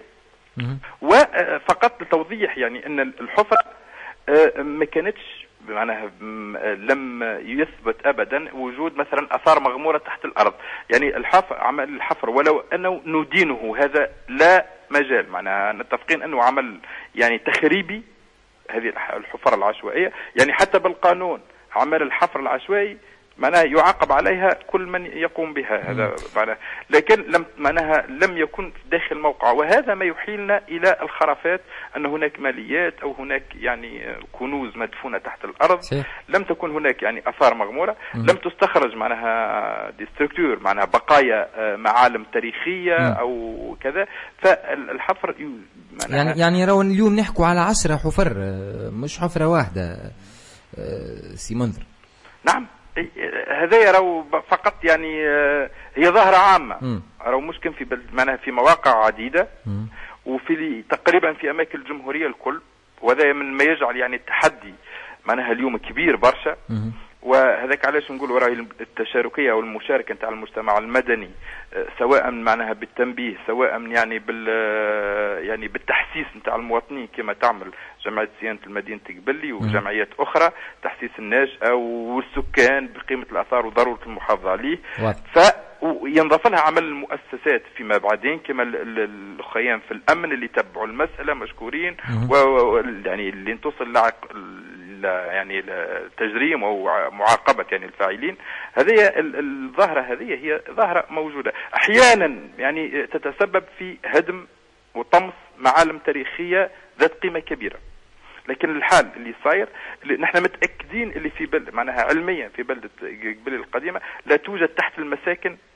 وفقط لتوضيح يعني أن الحفرة ما كانتش معناها لم يثبت ابدا وجود مثلا اثار مغموره تحت الارض. يعني الحفر عمل الحفر ولو انه ندينه هذا لا مجال معناها نتفقين انه عمل يعني تخريبي هذه الحفر العشوائيه. يعني حتى بالقانون عمل الحفر العشوائي معناها يعاقب عليها كل من يقوم بها. هذا معناها لكن لم معناها لم يكن داخل موقع. وهذا ما يحيلنا الى الخرافات ان هناك ماليات او هناك يعني كنوز مدفونه تحت الارض. لم تكن هناك يعني اثار مغموره. م. لم تستخرج معناها دي ستركتور معناها بقايا معالم تاريخيه م. او كذا. فالحفر يعني يعني راهو اليوم نحكوا على عشرة حفر مش حفره واحده سي منذر. نعم هذا راهو فقط يعني هي ظاهرة عامة راهو مشكل في بلد معناها في مواقع عديدة م. وفي تقريبا في أماكن الجمهورية الكل. وهذا من ما يجعل يعني التحدي معناها اليوم كبير برشا. م. وهذاك علاش نقول وراء التشاركية أو المشاركة نتاع المجتمع المدني سواء معناها بالتنبيه سواء يعني بال يعني بالتحسيس نتاع المواطنين كما تعمل جمعية صيانة المدينة قبلي وجمعيات أخرى تحسيس الناشئة والسكان بقيمة الآثار وضرورة المحافظة عليه. فينضاف لها عمل المؤسسات فيما بعدين كما الأخيان في الأمن اللي تبعوا المسألة مشكورين ويعني اللي توصل لعق يعني التجريم او معاقبه يعني الفاعلين. هذه الظاهره هذه هي ظاهره موجوده احيانا يعني تتسبب في هدم وطمس معالم تاريخيه ذات قيمه كبيره. لكن الحال اللي صاير اللي نحن متاكدين اللي في بلد معناها علميا في بلده قبلي القديمه لا توجد تحت المساكن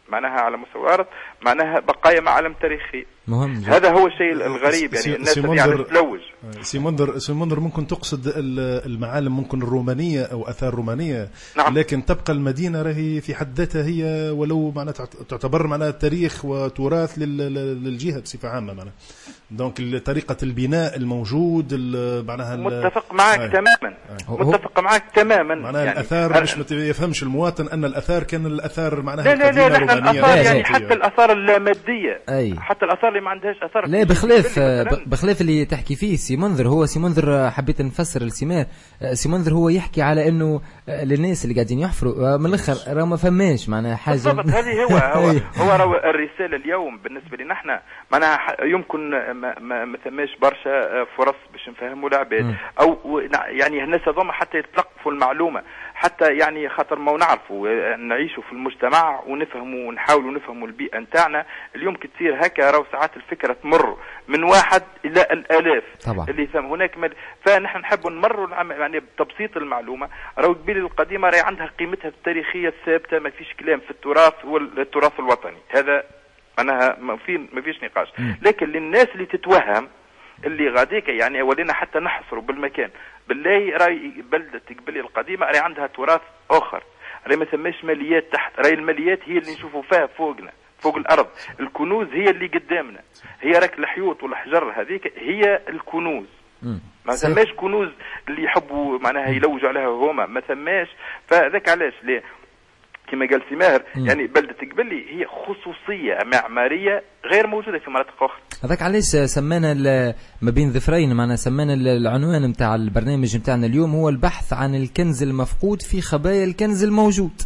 معناها على مستوى الارض معناها بقايا معالم تاريخيه. مهم جدا. هذا هو الشيء الغريب يعني الناس اللي يعني تلوج. سي منذر سي منذر ممكن تقصد المعالم ممكن الرومانيه او اثار رومانيه. نعم. لكن تبقى المدينه راهي في حد ذاتها هي ولو معناتها تعتبر معناها تاريخ وتراث للجهه بصفه عامه معناها. دونك طريقه البناء الموجود معناها متفق معك آه. تماما آه. متفق معك تماما. معناها يعني الاثار مش ما يفهمش المواطن ان الاثار كان الاثار معناها لا لا لا نحن الاثار يعني حتى الاثار اللاماديه أي. حتى الاثار اللي ما عندهاش اثار. لا بخلاف بخلاف اللي تحكي فيه سي منذر. هو سي منذر حبيت نفسر السماء. سي منذر هو يحكي على انه للناس اللي قاعدين يحفروا من الاخر راه ما فماش معناها حاجه بالضبط. هذه هو هو, هو الرساله اليوم بالنسبه لنا احنا معناها يمكن ما, ما, ما ثماش برشا فرص باش نفهموا العباد او يعني الناس هذوما حتى يتلقفوا المعلومه حتى يعني خاطر ما نعرفوا نعيشوا في المجتمع ونفهموا ونحاولوا نفهموا البيئه نتاعنا. اليوم كتصير هكا راهو ساعات الفكره تمر من واحد الى الالاف طبعا. اللي ثم هناك مل... فنحن نحب نمروا يعني بتبسيط المعلومه. راهو القبيله القديمه راهي عندها قيمتها التاريخيه الثابته ما فيش كلام في التراث والتراث الوطني هذا معناها ما في ما فيش نقاش. لكن للناس اللي تتوهم اللي غاديك يعني ولينا حتى نحصروا بالمكان بالله راي بلدة قبلي القديمة راي عندها تراث آخر راي ما ثماش ماليات تحت. راي الماليات هي اللي نشوفوا فيها فوقنا فوق الأرض. الكنوز هي اللي قدامنا هي راك الحيوط والحجر هذيك هي الكنوز. ما ثماش كنوز اللي يحبوا معناها يلوجوا عليها هما ما ثماش. فذاك علاش ليه كما قال سي ماهر يعني بلدة قبلي هي خصوصية معمارية غير موجودة في مناطق أخرى. هذاك علاش سمانا ما بين ظفرين معنا سمانا العنوان نتاع البرنامج نتاعنا اليوم هو البحث عن الكنز المفقود في خبايا الكنز الموجود.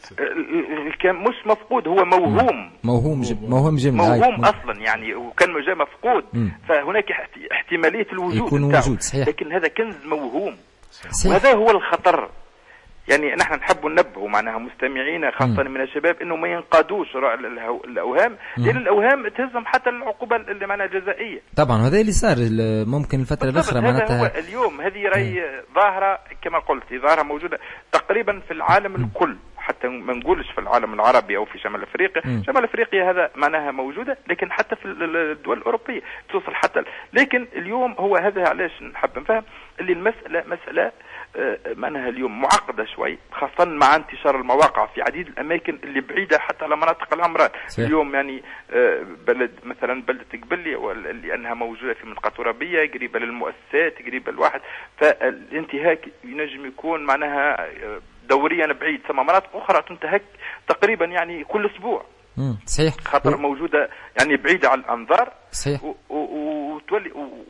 كان مش مفقود هو موهوم موهوم جم موهوم جم موهوم أصلا يعني وكان جاء مفقود مم. فهناك احتمالية الوجود يكون وجود صحيح. لكن هذا كنز موهوم صحيح. وهذا هو الخطر. يعني نحن نحب ننبهوا معناها مستمعينا خاصة من الشباب انه ما ينقادوش الاوهام لان الاوهام تهزم حتى العقوبة اللي معناها الجزائية. طبعا وهذا اللي صار ممكن الفترة الاخرى معناتها اليوم هذه راهي ظاهرة كما قلت ظاهرة موجودة تقريبا في العالم الكل حتى ما نقولش في العالم العربي او في شمال افريقيا. م. شمال افريقيا هذا معناها موجودة لكن حتى في الدول الاوروبية توصل حتى. لكن اليوم هو هذا علاش نحب نفهم اللي المسألة مسألة معناها اليوم معقدة شوي خاصة مع انتشار المواقع في عديد الأماكن اللي بعيدة حتى على مناطق العمران. اليوم يعني بلد مثلا بلدة قبلي لأنها موجودة في منطقة ترابية قريبة للمؤسسات قريبة الواحد فالانتهاك ينجم يكون معناها دوريا بعيد. ثم مناطق أخرى تنتهك تقريبا يعني كل أسبوع. امم صحيح. خاطر و... موجودة يعني بعيدة عن الأنظار. صحيح. وتولي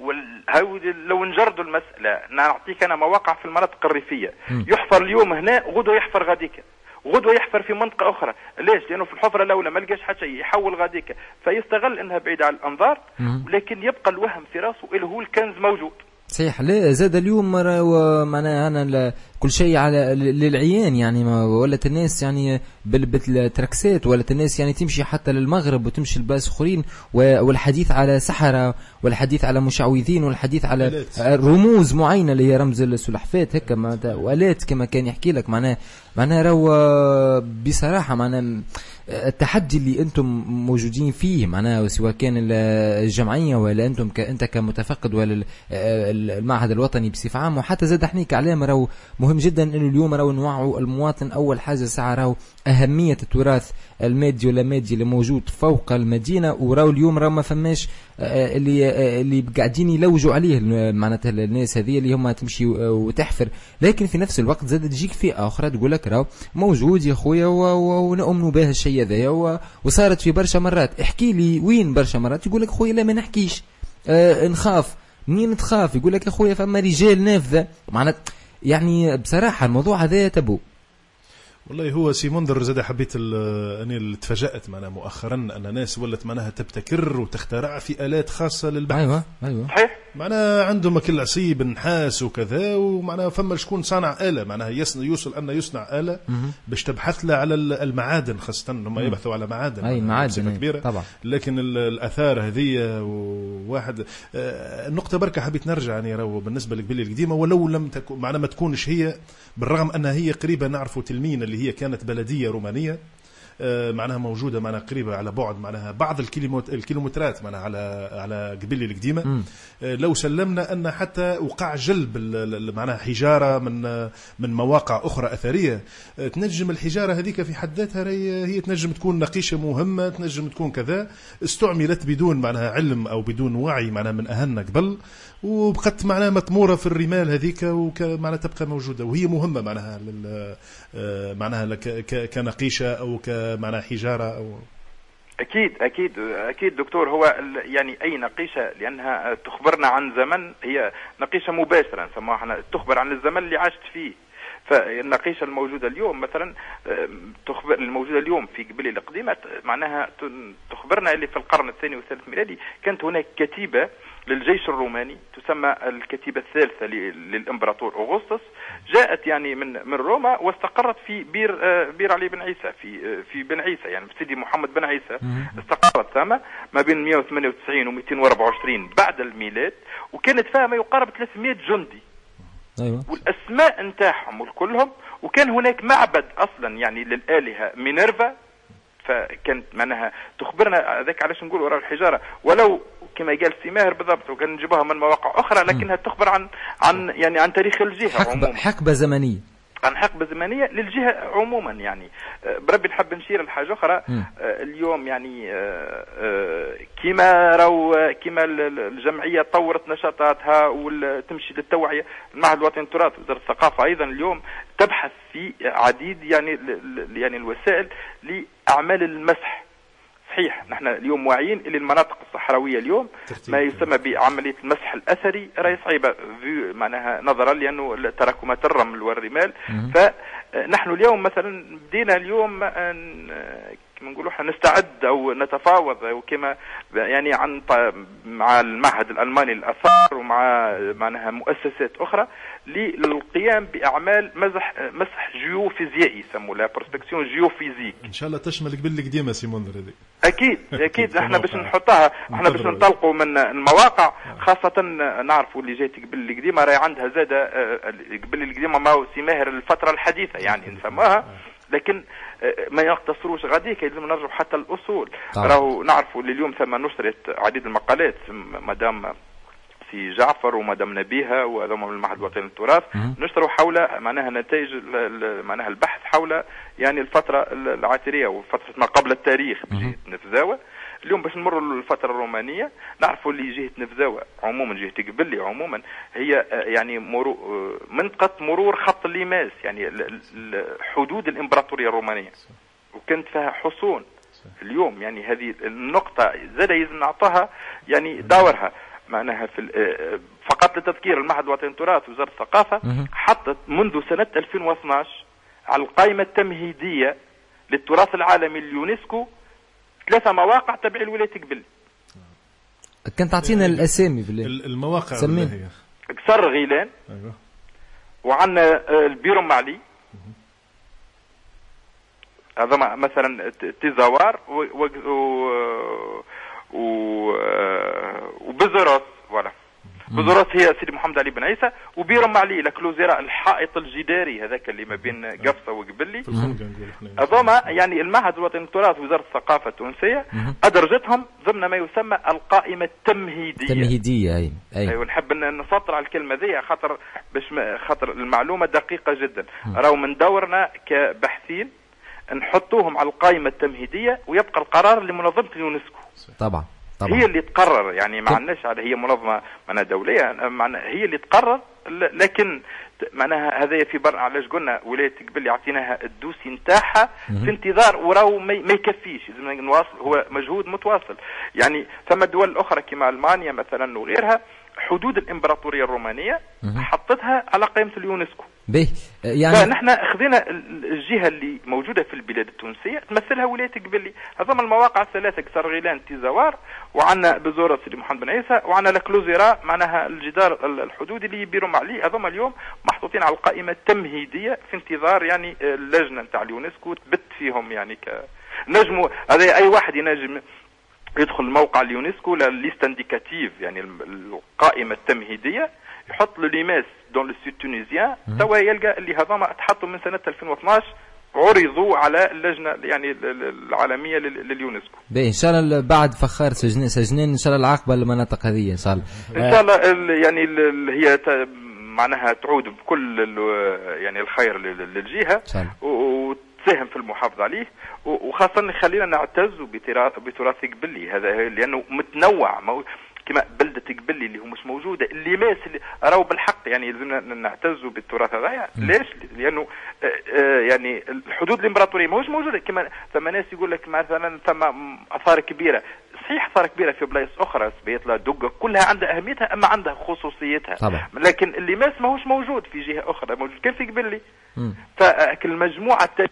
وال... لو نجردوا المسألة نعطيك أنا مواقع في المناطق الريفية. مم. يحفر اليوم هنا غدوة يحفر غاديك غدوة يحفر في منطقة أخرى. ليش؟ لأنه في الحفرة الأولى ما لقاش حتى شيء يحول غاديك فيستغل أنها بعيدة عن الأنظار. مم. لكن يبقى الوهم في راسه اللي هو الكنز موجود. صحيح. لا زاد اليوم معناها انا كل شيء على للعيان يعني ما ولات الناس يعني بالتراكسات ولات الناس يعني تمشي حتى للمغرب وتمشي لباس اخرين والحديث على سحرة والحديث على مشعوذين والحديث على رموز معينه اللي هي رمز السلحفات هكا والات كما كان يحكي لك معناها معناها راهو بصراحه معناها التحدي اللي انتم موجودين فيه معناها سواء كان الجمعيه ولا انتم ك... انت كمتفقد ولا المعهد الوطني بصفه عامه وحتى زاد حنيك عليه راهو مهم جدا انه اليوم راهو نوعوا المواطن اول حاجه ساعه راهو اهميه التراث المادي ولا مادي اللي موجود فوق المدينه وراهو اليوم راهو ما فماش اللي اللي قاعدين يلوجوا عليه معناتها الناس هذه اللي هم تمشي وتحفر. لكن في نفس الوقت زاد تجيك فئه اخرى تقول لك راهو موجود يا خويا ونؤمنوا به الشيء هذا وصارت في برشا مرات. احكي لي وين برشا مرات يقول لك خويا لا ما نحكيش أه نخاف. منين تخاف؟ يقول لك يا خويا فما رجال نافذه معناتها يعني بصراحه الموضوع هذا تبو. والله هو سي منذر زاد حبيت اني تفاجأت معنا مؤخرا ان ناس ولت معناها تبتكر وتخترع في آلات خاصة للبحث. ايوه ايوه صحيح. معناها عندهم كل عصيب نحاس وكذا ومعناها فما شكون صانع آلة معناها يوصل أن يصنع آلة باش تبحث له على المعادن خاصة هم يبحثوا على معادن. أي معادن كبيرة طبعا. لكن الآثار هذه وواحد النقطة بركة حبيت نرجع يعني راهو بالنسبة لقبيلة القديمة ولو لم تكن معناها ما تكونش هي بالرغم أنها هي قريبة نعرفوا تلمين اللي هي كانت بلدية رومانية معناها موجوده معناها قريبه على بعد معناها بعض الكيلومترات معناها على على قبلي القديمه. لو سلمنا ان حتى وقع جلب معناها حجاره من من مواقع اخرى اثريه، تنجم الحجاره هذيك في حد ذاتها هي تنجم تكون نقيشه مهمه، تنجم تكون كذا استعملت بدون معناها علم او بدون وعي معناها من اهلنا قبل، وبقت معناها مطموره في الرمال هذيك ومعناها تبقى موجوده وهي مهمه معناها معناها كنقيشه او كمعناها حجاره او أكيد أكيد أكيد دكتور. هو يعني أي نقيشة لأنها تخبرنا عن زمن، هي نقيشة مباشرة نسموها احنا، تخبر عن الزمن اللي عشت فيه. فالنقيشة الموجودة اليوم مثلا تخبر الموجودة اليوم في قبلي القديمة معناها تخبرنا اللي في القرن الثاني والثالث ميلادي كانت هناك كتيبة للجيش الروماني تسمى الكتيبة الثالثة للإمبراطور أغسطس، جاءت يعني من من روما واستقرت في بير بير علي بن عيسى في في بن عيسى يعني سيدي محمد بن عيسى، استقرت ثم ما بين مئة وثمانية وتسعين ومئتين وأربعة وعشرين بعد الميلاد، وكانت فيها ما يقارب ثلاثمئة جندي. أيوة. والأسماء نتاعهم وكلهم، وكان هناك معبد أصلا يعني للآلهة مينيرفا، فكانت معناها تخبرنا ذاك علاش نقول وراء الحجارة، ولو كما قال سي ماهر بالضبط وكان نجيبوها من مواقع أخرى، لكنها تخبر عن عن يعني عن تاريخ الجهة حقبة عموما، حقبة زمنية، عن حقبة زمنية للجهة عموما. يعني بربي نحب نشير لحاجة أخرى. اليوم يعني كما راو كما الجمعية طورت نشاطاتها وتمشي للتوعية، المعهد الوطني للتراث وزارة الثقافة أيضا اليوم تبحث في عديد يعني يعني الوسائل لأعمال المسح. صحيح نحن اليوم واعيين اللي المناطق الصحراويه اليوم ما يسمى بعمليه المسح الاثري راهي صعيبه معناها نظرا لانه تراكمات الرمل والرمال. فنحن اليوم مثلا بدينا اليوم كما نقولوا احنا نستعد او نتفاوض وكما يعني عن مع المعهد الالماني للاثار ومع معناها مؤسسات اخرى للقيام باعمال مسح مسح جيوفيزيائي يسموه لا بروسبكسيون جيوفيزيك. ان شاء الله تشمل قبل القديمه سي منذر هذيك. اكيد اكيد احنا باش نحطها احنا باش ننطلقوا من المواقع، خاصه نعرفوا اللي جات قبل القديمه راهي عندها زاده قبل القديمه ما هو سي ماهر الفتره الحديثه يعني نسموها، لكن ما يقتصروش غاديك لازم نرجعوا حتى الاصول. راهو نعرفوا اللي اليوم ثم نشرت عديد المقالات مدام سي جعفر ومدام نبيها وهذوما من المعهد الوطني للتراث نشروا حول معناها نتائج معناها البحث حول يعني الفتره العثريه وفتره ما قبل التاريخ بجهه نفذاوة. اليوم باش نمروا للفتره الرومانيه نعرفوا اللي جهه نفذاوة عموما جهه قبلي عموما هي يعني مرو منطقه مرور خط الليماس يعني حدود الامبراطوريه الرومانيه، وكانت فيها حصون. اليوم يعني هذه النقطه زاد لازم نعطاها يعني دورها معناها في فقط لتذكير المعهد الوطني للتراث وزارة الثقافة حطت منذ سنة ألفين واثناش على القائمة التمهيدية للتراث العالمي اليونسكو ثلاثة مواقع تبع الولاية قبلي. كنت تعطينا الأسامي بالله المواقع اللي هي قصر غيلان. أيوة. وعندنا البيرم معلي هذا مثلا تيزاوار و, و... و... وبزروس ولا بزروس هي سيدي محمد علي بن عيسى، وبيرم معلي لكلوزيرا الحائط الجداري هذاك اللي ما بين قفصه وقبلي. هذوما يعني المعهد الوطني للتراث وزاره الثقافه التونسيه ادرجتهم ضمن ما يسمى القائمه التمهيديه. تمهيديه اي اي أيوة نحب نسطر على الكلمه ذي خاطر باش خاطر المعلومه دقيقه جدا. راهو من دورنا كباحثين نحطوهم على القائمه التمهيديه ويبقى القرار لمنظمه اليونسكو. طبعا طبعا هي اللي تقرر يعني ما عندناش على هي منظمه معناها دوليه معناها هي اللي تقرر، لكن معناها هذا في بر علاش قلنا ولايه قبل يعطيناها الدوسي نتاعها في انتظار وراو ما يكفيش لازم نواصل، هو مجهود متواصل. يعني ثم دول اخرى كما المانيا مثلا وغيرها حدود الامبراطوريه الرومانيه حطتها على قائمه اليونسكو. به يعني فنحن خذينا الجهه اللي موجوده في البلاد التونسيه تمثلها ولايه قبلي. هذوما المواقع الثلاثه قصر غيلان تيزاوار وعندنا بزوره سيدي محمد بن عيسى وعندنا لكلوزيرا معناها الجدار الحدودي اللي بيرم عليه. هذوما اليوم محطوطين على القائمه التمهيديه في انتظار يعني اللجنه نتاع اليونسكو تبت فيهم يعني ك نجموا هذا اي واحد ينجم يدخل موقع اليونسكو لليست انديكاتيف يعني القائمه التمهيديه يحط له ليماس دون لو سود تونيزيان توا يلقى اللي هذوما تحطوا من سنه ألفين واثناش عرضوا على اللجنه يعني العالميه لليونسكو. باهي ان شاء الله بعد فخار سجن سجنين ان شاء الله العاقبه للمناطق هذه ان شاء الله. ان شاء الله يعني هي معناها تعود بكل يعني الخير للجهه وتساهم في المحافظه عليه، وخاصه خلينا نعتز بتراث قبلي هذا لانه متنوع كما بلدة قبلي اللي هو مش موجودة، اللي ماس اللي راهو بالحق يعني لازمنا نعتزوا بالتراث هذا. يعني ليش؟ لأنه يعني الحدود الإمبراطورية ماهوش موجودة. كما ثم ناس يقول لك مثلا ثم آثار كبيرة، صحيح آثار كبيرة في بلايص أخرى سبيطلة دقة كلها عندها أهميتها أما عندها خصوصيتها طبعا. لكن اللي ماس ماهوش موجود في جهة أخرى، موجود كان في قبلي. فالمجموعة التالية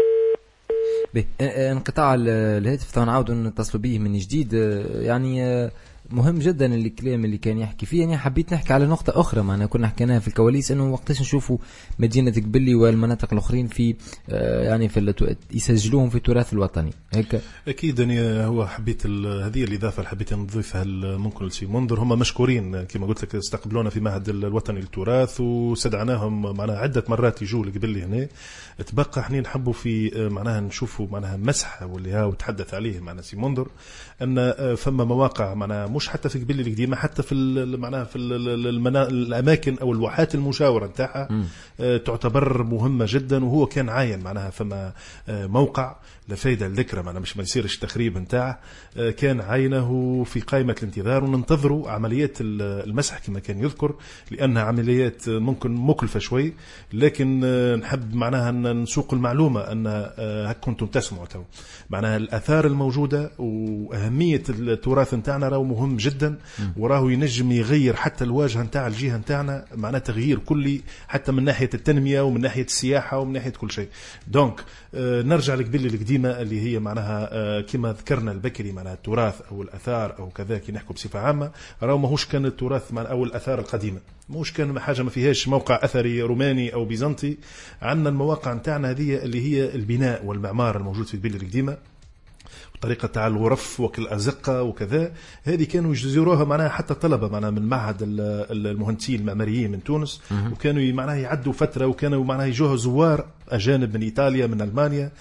انقطاع الهاتف طبعا نعاودوا نتصلوا به من جديد. يعني مهم جدا الكلام اللي كان يحكي فيه. يعني حبيت نحكي على نقطة أخرى معنا كنا حكيناها في الكواليس، إنه وقتاش نشوفوا مدينة قبلي والمناطق الأخرين في يعني في يسجلوهم في التراث الوطني هيك. أكيد يعني هو حبيت هذه الإضافة اللي حبيت نضيفها ممكن لسي منذر. هم مشكورين كما قلت لك، استقبلونا في معهد الوطني للتراث واستدعناهم معناها عدة مرات يجوا لقبلي هنا. تبقى احنا نحبوا في معناها نشوفوا معناها مسح واللي ها وتحدث عليه معنا سي منذر أن فما مواقع معناها مش حتى في قبلي القديمة، حتى في معناها في الأماكن أو الواحات المجاورة نتاعها تعتبر مهمة جدا. وهو كان عاين معناها فما موقع لفايدة الذكرى معناها مش ما يصيرش تخريب نتاعه، كان عينه في قائمة الانتظار وننتظروا عمليات المسح كما كان يذكر، لأنها عمليات ممكن مكلفة شوي، لكن نحب معناها نسوق المعلومة أن هك كنتم تسمعوا تو معناها الآثار الموجودة وأهمية التراث نتاعنا راهو مهم جدا، وراه ينجم يغير حتى الواجهة نتاع الجهة نتاعنا معناها تغيير كلي حتى من ناحية التنمية ومن ناحية السياحة ومن ناحية كل شيء. دونك نرجع لقبلي القديمة اللي هي معناها كما ذكرنا البكري معناها التراث أو الأثار أو كذا كي نحكوا بصفة عامة، راهو ماهوش كان التراث أو الأثار القديمة ماهوش كان حاجة ما فيهاش موقع أثري روماني أو بيزنطي. عندنا المواقع نتاعنا هذه اللي هي البناء والمعمار الموجود في قبلي القديمة، طريقة تاع الغرف والأزقة وكذا، هذه كانوا يجزروها معناها حتى طلبة معناها من معهد المهندسين المعماريين من تونس، وكانوا معناها يعدوا فترة وكانوا معناها يجوها زوار أجانب من إيطاليا من ألمانيا،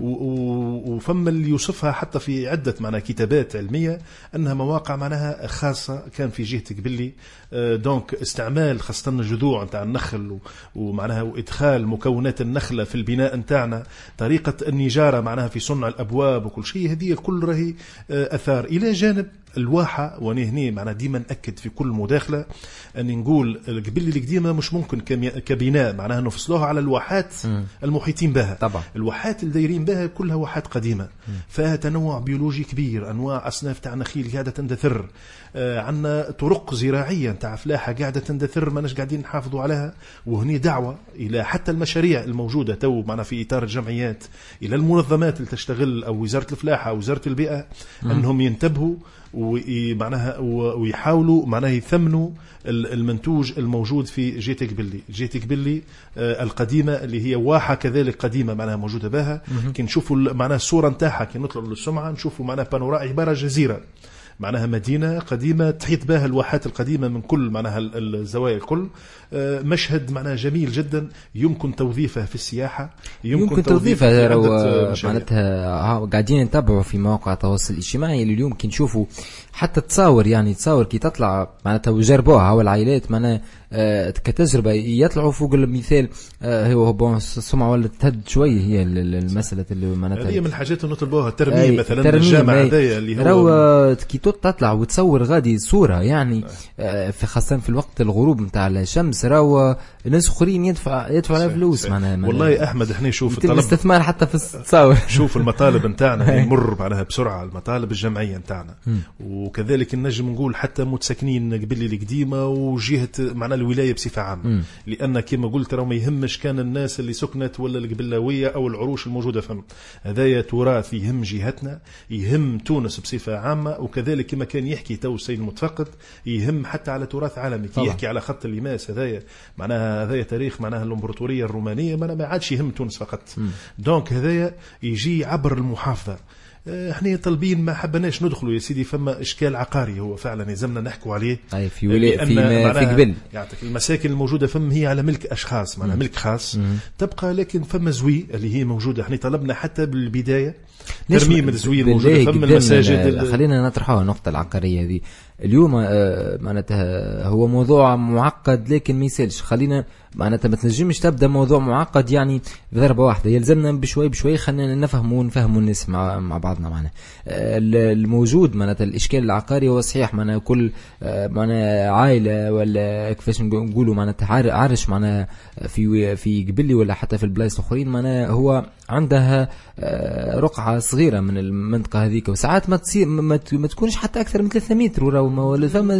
وفم اللي يوصفها حتى في عدة معناها كتابات علمية أنها مواقع معناها خاصة كان في جهة قبلي. دونك استعمال خاصة الجذوع نتاع النخل ومعناها وإدخال مكونات النخلة في البناء نتاعنا، طريقة النجارة معناها في صنع الأبواب وكل شيء، هذه كل راهي أثار. إلى جانب الواحة، وانا هنا معنا ديما نأكد في كل مداخلة أن نقول قبلي القديمة مش ممكن كبناء معناها نفصلوها على الواحات المحيطين بها. طبعا الواحات الدايرين بها كلها واحات قديمة فيها تنوع بيولوجي كبير، أنواع أصناف تاع نخيل قاعدة تندثر، آه عنا طرق زراعية تاع فلاحة قاعدة تندثر ما نش قاعدين نحافظوا عليها. وهني دعوة إلى حتى المشاريع الموجودة تو معنا في إطار الجمعيات إلى المنظمات اللي تشتغل أو وزارة الفلاحة أو وزارة البيئة م. أنهم ينتبهوا ومعناها ويحاولوا معناها يثمنوا المنتوج الموجود في جيتي قبلي. جيتي قبلي آه القديمة اللي هي واحة كذلك قديمة معناها موجودة بها، كي نشوفوا معناها الصورة نتاعها كي نطلعوا للسمعة نشوفوا معناها بانوراما عبارة جزيرة معناها مدينة قديمة تحيط بها الواحات القديمة من كل معناها الزوايا الكل. مشهد معناها جميل جدا يمكن توظيفه في السياحة، يمكن, يمكن توظيفه معناتها قاعدين نتابعوا في مواقع التواصل الاجتماعي اللي اليوم كي نشوفوا حتى تصاور يعني تصاور كي تطلع معناتها وجربوها والعائلات معناها آه كتجربة يطلعوا فوق المثال آه هو بون السمعة ولا تهد شوي هي المسألة اللي معناتها هي من الحاجات اللي نطلبوها الترميم مثلا الجامعة هذايا اللي هو رو كي تطلع وتصور غادي صورة يعني آه في خاصة في الوقت الغروب نتاع الشمس راهو الناس اخرين يدفع يدفع على فلوس معناها. والله احمد احنا شوف الطلب الاستثمار حتى في التصاور شوف المطالب نتاعنا يمر معناها بسرعة المطالب الجمعية نتاعنا، وكذلك نجم نقول حتى متسكنين قبلي القديمة وجهة معناها الولاية بصفة عامة، لأن كما قلت راه ما يهمش كان الناس اللي سكنت ولا القبلاوية أو العروش الموجودة فم، هذايا تراث يهم جهتنا يهم تونس بصفة عامة، وكذلك كما كان يحكي تو السيد المتفقد يهم حتى على تراث عالمي كي يحكي على خط اللماس هذايا معناها هذايا تاريخ معناها الإمبراطورية الرومانية ما ما عادش يهم تونس فقط. دونك هذايا يجي عبر المحافظة احنا طالبين ما حبناش ندخلوا يا سيدي، فما اشكال عقاري هو فعلا يلزمنا نحكوا عليه. اي في ولا في ما في قبل يعطيك المساكن الموجوده فم هي على ملك اشخاص، معناها ملك خاص مم. تبقى، لكن فما زوي اللي هي موجوده. احنا طلبنا حتى بالبدايه ترميم الزوي موجوده فم المساجد. خلينا نطرحها النقطه العقاريه هذه اليوم. آه معناتها هو موضوع معقد لكن ما يسالش. خلينا معناتها ما تنجمش تبدا موضوع معقد يعني بضربه واحده، يلزمنا بشوي بشوي خلينا نفهموا ونفهموا الناس مع مع بعضنا. معنا آه الموجود معناتها الاشكال العقاري هو صحيح، معنا كل آه معنا عائله ولا كيفاش نقولوا معناتها عارش معنا في في قبلي ولا حتى في البلايص الاخرين، معنا هو عندها آه رقعه صغيره من المنطقه هذيك، وساعات ما تصير ما, ما تكونش حتى اكثر من ثلاثة متر ولا فما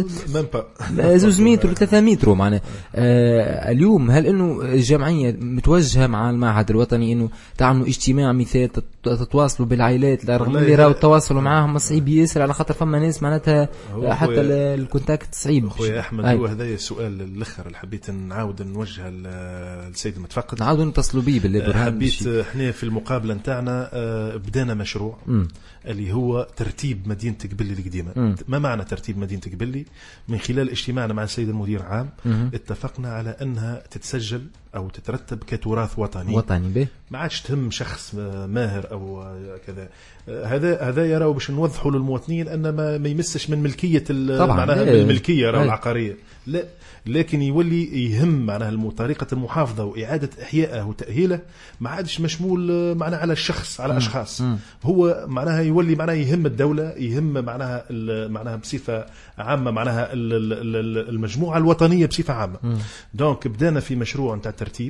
زوز متر ثلاثة متر معنا. آه اليوم هل انه الجمعيه متوجهه مع المعهد الوطني انه تعملوا اجتماع مثال تتواصلوا بالعائلات، رغم اللي راهو التواصل معاهم صعيب ياسر على خاطر فما ناس معناتها حتى الكونتاكت صعيب. خويا احمد هو هذا السؤال الاخر اللي حبيت نعاود نوجهه للسيد المتفقد، نعاودوا نتصلوا به بالبرهان. حبيت احنا في المقابله نتاعنا بدانا مشروع م. اللي هو ترتيب مدينه قبلي القديمه. م. ما معنى ترتيب مدينه قبلي؟ من خلال اجتماعنا مع السيد المدير العام م. اتفقنا على انها تتسجل او تترتب كتراث وطني وطني به، ما عادش تهم شخص ماهر او كذا. هذا هذا يراو باش نوضحوا للمواطنين ان ما, ما يمسش من ملكيه معناها الملكيه راهو العقاريه، لا، لكن يولي يهم معناها طريقه المحافظه واعاده احيائه وتاهيله ما عادش مشمول معناها على الشخص على اشخاص. م. هو معناها يولي معناها يهم الدوله، يهم معناها معناها بصفه عامه معناها المجموعه الوطنيه بصفه عامه. م. دونك بدانا في مشروع نتاع الترتيب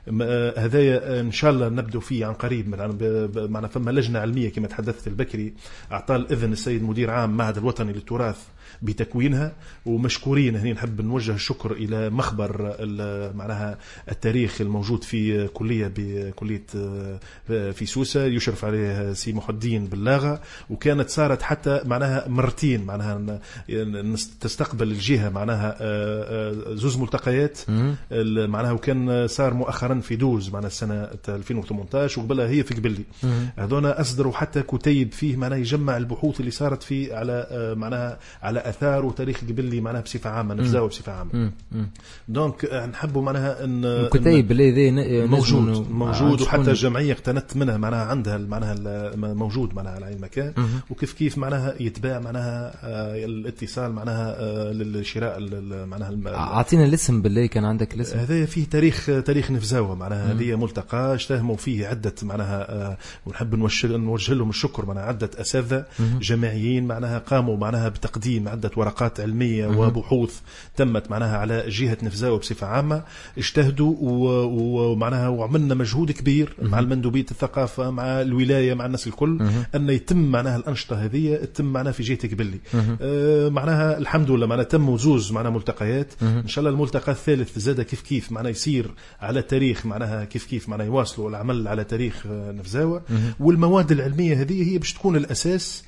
هذايا ان شاء الله نبدو فيه عن قريب. معنا فما لجنه علميه كما تحدثت البكري اعطى الاذن السيد مدير عام المعهد الوطني للتراث بتكوينها، ومشكورين هنا نحب نوجه الشكر الى مخبر معناها التاريخ الموجود في كليه بكليه في سوسه يشرف عليه سي محي الدين باللاغه، وكانت صارت حتى معناها مرتين معناها تستقبل الجهه معناها زوز ملتقيات معناها، وكان صار مؤخرا في دوز معناها السنه ألفين وثمانية عشر وقبلها هي في قبلي. هذونا اصدروا حتى كتيب فيه معناها يجمع البحوث اللي صارت في على معناها على اثار وتاريخ قبلي معناها بصفه عامه نفزاوه بصفه عامه. دونك نحبوا معناها ان الكتيب اللي موجود موجود وحتى الجمعيه اقتنت منها معناها عندها معناها موجود معناها على اي مكان، وكيف كيف معناها يتباع معناها الاتصال معناها للشراء معناها. اعطينا الاسم بالله كان عندك الاسم هذا فيه تاريخ تاريخ نفزاوه معناها، هذه ملتقى اشتهموا فيه عده معناها، ونحب نوجه لهم الشكر معناها عده اساتذه جامعيين معناها قاموا معناها بتقديم عده ورقات علميه وبحوث تمت معناها على جهه نفزاوه بصفه عامه، اجتهدوا ومعناها وعملنا مجهود كبير مع المندوبيه الثقافه مع الولايه مع الناس الكل ان يتم معناها الانشطه هذه تتم معناها في جهه قبلي. آه معناها الحمد لله معناها تموا زوز معناها ملتقيات، ان شاء الله الملتقى الثالث زاد كيف كيف معناها يصير على تاريخ معناها كيف كيف معناها يواصلوا العمل على تاريخ نفزاوه، والمواد العلميه هذه هي باش تكون الاساس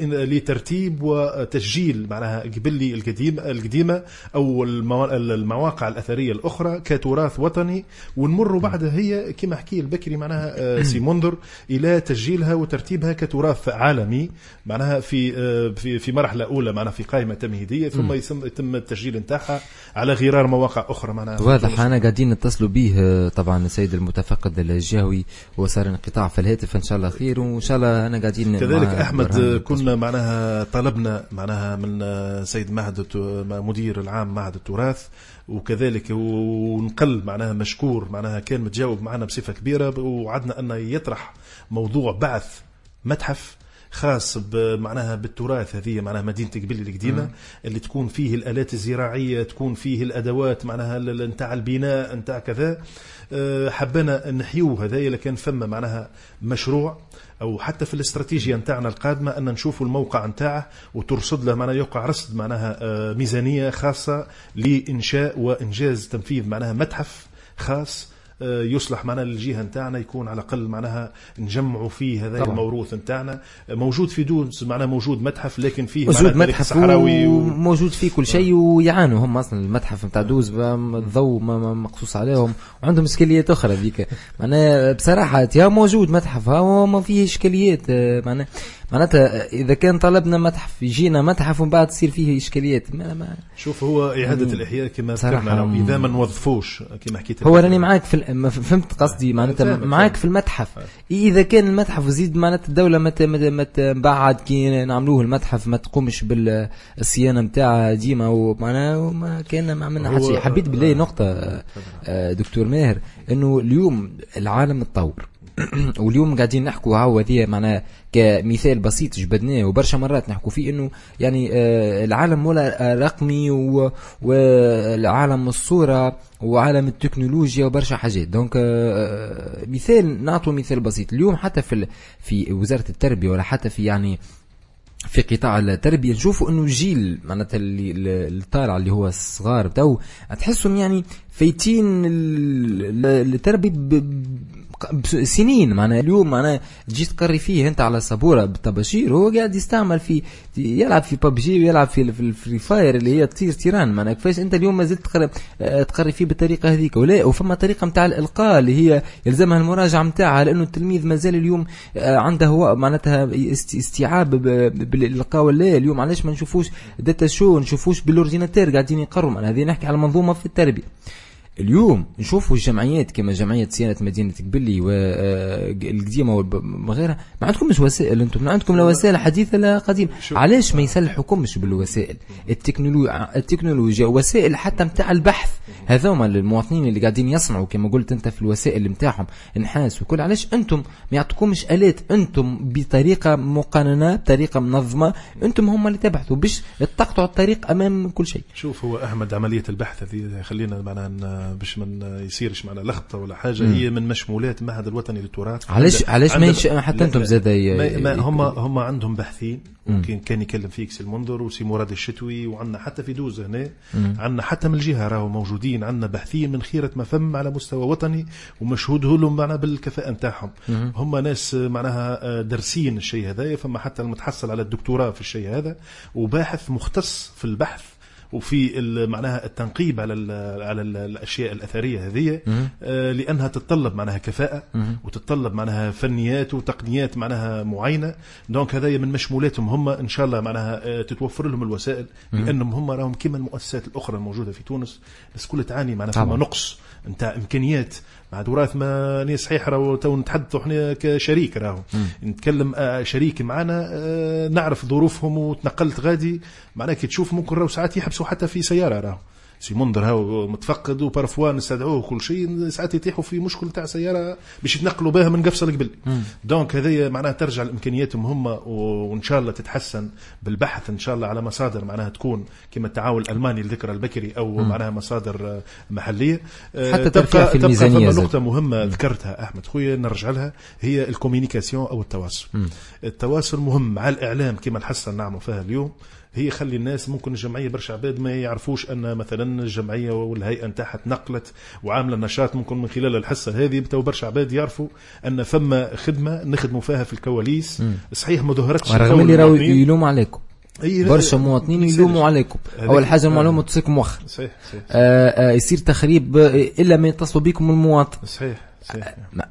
لترتيب وتسجيل معناها قبلي القديم القديمه او المواقع الاثريه الاخرى كتراث وطني، ونمر بعدها هي كما حكي البكري معناها سي منذر الى تسجيلها وترتيبها كتراث عالمي معناها في في في مرحله اولى معناها في قائمه تمهيديه، ثم يتم التسجيل نتاعها على غرار مواقع اخرى معناها. واضح انا قاعدين نتصلوا به طبعا السيد المتفقد الجهوي وصار انقطاع في الهاتف، ان شاء الله خير وان شاء الله انا قاعدين كذلك احمد. كنا معناها طلبنا معناها من سيد معهد مدير العام معهد التراث، وكذلك ونقل معناها مشكور معناها كان متجاوب معنا بصفة كبيرة، وعدنا أن يطرح موضوع بعث متحف خاص معناها بالتراث هذه معناها مدينة قبلي القديمة اللي تكون فيه الآلات الزراعية، تكون فيه الأدوات معناها نتاع البناء نتاع كذا. حبنا نحيوه هذايا، لكن فما معناها مشروع او حتى في الاستراتيجيه نتاعنا القادمه ان نشوفوا الموقع نتاعه وترصد له معناها يوقع رصد معناها ميزانيه خاصه لانشاء وانجاز تنفيذ معناها متحف خاص يصلح معنا للجهه نتاعنا، يكون على الاقل معناها نجمعوا فيه هذا الموروث نتاعنا. موجود في دونس معناها موجود متحف، لكن فيه موجود متحف صحراوي وموجود فيه كل شيء، ويعانوا هم اصلا المتحف نتاع دوز الضوء مقصوص عليهم وعندهم اشكاليات اخرى ذيك معناها بصراحه. يا موجود متحف ها ما فيه اشكاليات معناها معناتها اذا كان طلبنا متحف يجينا متحف ومن بعد تصير فيه اشكاليات. ما ما شوف هو اعاده الاحياء كما ذكرنا اذا ما نوظفوش كما حكيت هو راني معاك في فهمت قصدي معناتها معاك في المتحف. اذا كان المتحف وزيد معناتها الدوله ما بعد كي نعملوه المتحف ما تقومش بالصيانه نتاعها ديما ومعناها ما كان ما عملنا حتى شيء. حبيت بالله نقطه دكتور ماهر انه اليوم العالم تطور واليوم قاعدين نحكوا هاو هذه معناها كمثال بسيط جبدناه وبرشا مرات نحكوا فيه انه يعني آه العالم ولا رقمي والعالم الصورة وعالم التكنولوجيا وبرشا حاجات. دونك آه مثال نعطوا مثال بسيط اليوم حتى في في وزارة التربية ولا حتى في يعني في قطاع التربية نشوفوا انه جيل معناتها اللي الطالع اللي هو الصغار تو تحسهم يعني فايتين التربية سنين. معناها اليوم معناها جيت تقري فيه انت على سبوره بالطباشير هو قاعد يستعمل في يلعب في ببجي ويلعب في الفري فاير اللي هي تطير تيران. معناها كيفاش انت اليوم ما زلت تقري تقري فيه بالطريقه هذيك ولا وفما طريقه نتاع الالقاء اللي هي يلزمها المراجعه نتاعها لانه التلميذ مازال اليوم عنده هو معناتها استيعاب بالالقاء ولا اليوم علاش ما نشوفوش داتا شو نشوفوش بالاورديناتور قاعدين يقروا. معناها هذه نحكي على منظومه في التربيه. اليوم نشوفوا الجمعيات كما جمعية صيانة مدينة قبلي والقديمة وغيرها ما عندكمش وسائل انتم ما عندكم لا وسائل حديثة لا قديمة. علاش ما يسلحوكمش بالوسائل التكنولوجيا التكنولوجيا وسائل حتى متاع البحث هذوما المواطنين اللي قاعدين يصنعوا كما قلت انت في الوسائل متاعهم نحاس وكل. علاش انتم ما يعطوكمش آلات انتم بطريقة مقننة بطريقة منظمة انتم هم اللي تبحثوا باش تقطعوا الطريق امام كل شيء. شوف هو احمد عملية البحث هذه خلينا معنا باش ما يصيرش معنا لخبطه ولا حاجه مم. هي من مشمولات المعهد الوطني للتراث. علاش علاش ما يش... حتى انتم زاد هم هم عندهم باحثين ممكن كان يكلم فيك سي المنذر وسي مراد الشتوي وعندنا حتى في دوز هنا عندنا حتى من الجهه راهو موجودين عندنا باحثين من خيره ما فم على مستوى وطني ومشهود لهم معنا بالكفاءه نتاعهم. هم ناس معناها دارسين الشيء هذا فما حتى المتحصل على الدكتوراه في الشيء هذا وباحث مختص في البحث وفي معناها التنقيب على ال على ال الاشياء الاثريه هذه آه لانها تتطلب معناها كفاءه وتتطلب معناها فنيات وتقنيات معناها معينه. دونك هذا من مشمولاتهم هم ان شاء الله معناها آه تتوفر لهم الوسائل لانهم هم راهم كما المؤسسات الاخرى الموجوده في تونس بس كل تعاني معناها فما نقص نتاع امكانيات مع وراث ما ني صحيح راهو تو نتحدثوا احنا كشريك راهو نتكلم آه شريك معنا آه نعرف ظروفهم وتنقلت غادي معناها كي تشوف ممكن راهو ساعات يحبسوا حتى في سياره راهو سي منذر هاو متفقد وبارفوان نستدعوه كل شيء ساعات يطيحوا في مشكل تاع سياره باش يتنقلوا بها من قفصه لقبل. دونك هذه معناها ترجع لامكانياتهم هم وان شاء الله تتحسن بالبحث ان شاء الله على مصادر معناها تكون كما التعاون الالماني لذكر البكري او مم. معناها مصادر محليه حتى تبقى في الميزانيه. تبقى نقطه مهمه مم. ذكرتها احمد خويا نرجع لها هي الكوميونيكاسيون او التواصل. مم. التواصل مهم مع الاعلام كما الحسن نعمل فيها اليوم هي خلي الناس ممكن الجمعيه برشا عباد ما يعرفوش ان مثلا الجمعيه والهيئه نتاعها تنقلت وعامله نشاط ممكن من خلال الحصه هذه بتو برشا عباد يعرفوا ان فما خدمه نخدموا فيها في الكواليس. مم. صحيح ما ظهرتش رغم اللي راهو يلوموا عليكم برشا مواطنين يلوموا عليكم. اول حاجه المعلومه تصيكم وخر صحيح صحيح آه آه يصير تخريب الا ما يتصلوا بكم المواطن صحيح صحيح.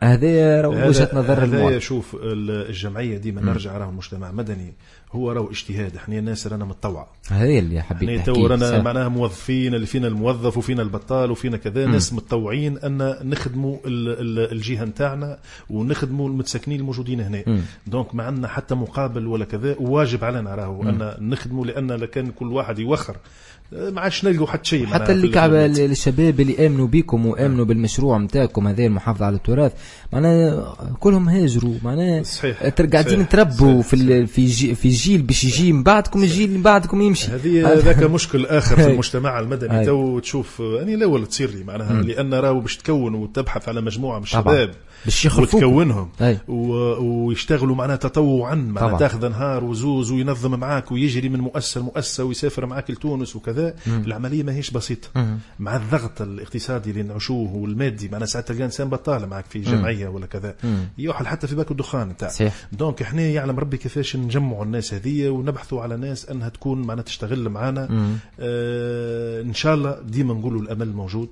هذا وجهه نظر المواطن. شوف الجمعيه ديما نرجع راهو المجتمع المدني هو راهو اجتهاد احنا الناس رانا متطوعه هذه اللي حبيت نحكي تو رانا معناها موظفين اللي فينا الموظف وفينا البطال وفينا كذا ناس متطوعين ان نخدموا الجهه نتاعنا ونخدموا المتسكنين الموجودين هنا. مم. دونك ما عندنا حتى مقابل ولا كذا وواجب علينا راهو ان نخدموا لان لكان كل واحد يوخر ما عادش نلقوا حتى شيء. حتى اللي كعب الشباب اللي امنوا بكم وامنوا بالمشروع نتاعكم هذا المحافظه على التراث معناها كلهم هاجروا معناها قاعدين تربوا في في جي في جيل باش يجي من بعدكم الجيل اللي بعدكم يمشي. هذه ذاك مشكل اخر في المجتمع المدني تو تشوف اني الاول تصير لي معناها لان راهو باش تكون وتبحث على مجموعه من الشباب وتكونهم ويشتغلوا معناها تطوعا معناها تاخذ نهار وزوز وينظم معاك ويجري من مؤسسه لمؤسسه ويسافر معاك لتونس وكذا. مم. العمليه ما هيش بسيطه. مم. مع الضغط الاقتصادي اللي نعيشوه والمادي معناها ساعات تلقى انسان بطال معك في جمعيه ولا كذا يوحل حتى في باك الدخان تاع. دونك احنا يعلم ربي كيفاش نجمعوا الناس الناس هذه ونبحثوا على ناس أنها تكون معنا تشتغل معنا. آه إن شاء الله ديما نقولوا الأمل موجود.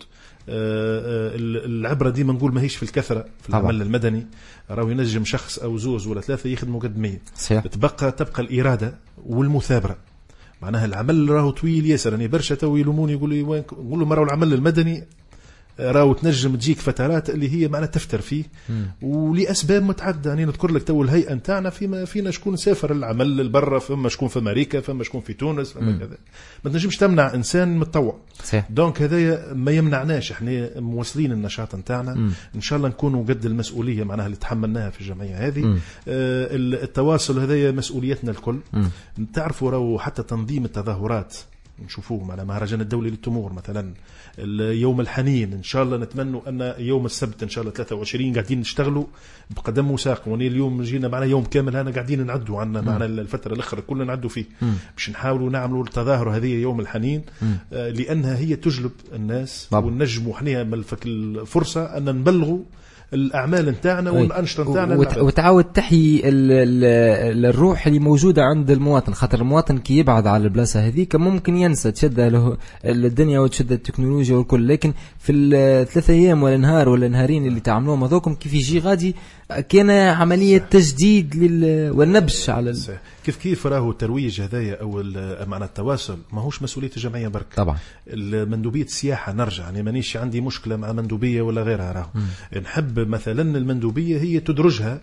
آه العبرة ديما نقول ما هيش في الكثرة في طبعا. العمل المدني راهو ينجم شخص أو زوز ولا ثلاثة يخدموا قد مية. تبقى تبقى الإرادة والمثابرة. معناها العمل راهو طويل ياسر. يعني برشا تو يلوموني يقولوا وين، نقول لهم راهو العمل المدني راهو تنجم تجيك فترات اللي هي معنا تفتر فيه ولأسباب متعددة. يعني نذكر لك تو الهيئة نتاعنا فيما فينا شكون سافر العمل للبرة، فما شكون في أمريكا، فما شكون في تونس، فما كذا. ما تنجمش تمنع إنسان متطوع. دونك هذايا ما يمنعناش احنا موصلين النشاط نتاعنا. إن شاء الله نكونوا قد المسؤولية معناها اللي تحملناها في الجمعية هذه. آه التواصل هذايا مسؤوليتنا الكل. تعرفوا راهو حتى تنظيم التظاهرات نشوفوه معنا مهرجان الدولي للتمور مثلا، اليوم الحنين ان شاء الله نتمنى ان يوم السبت ان شاء الله ثلاثة وعشرين قاعدين نشتغلوا بقدم وساق. وني اليوم جينا معنا يوم كامل هنا قاعدين نعدوا عنا معنا الفتره الاخرى كلنا نعدوا فيه باش نحاولوا نعملوا التظاهر هذه يوم الحنين. آه لانها هي تجلب الناس ونجموا احنا ملفك الفرصه ان نبلغوا الأعمال نتاعنا والأنشطة نتاعنا وت... وتعاود تحيي ال... ال... الروح اللي موجودة عند المواطن. خاطر المواطن كي يبعد على البلاصة هذيك ممكن ينسى تشد له الدنيا وتشد التكنولوجيا والكل، لكن في الثلاثة أيام ولا نهار ولا نهارين اللي تعملوهم هذوكم كيف يجي غادي كان عملية صح. تجديد لل... والنبش على ال... كيف كيف راهو الترويج هذايا أو معنى التواصل ماهوش مسؤولية الجمعية برك. طبعا المندوبية السياحة نرجع، يعني مانيش عندي مشكلة مع مندوبية ولا غيرها. راهو نحب مثلا المندوبية هي تدرجها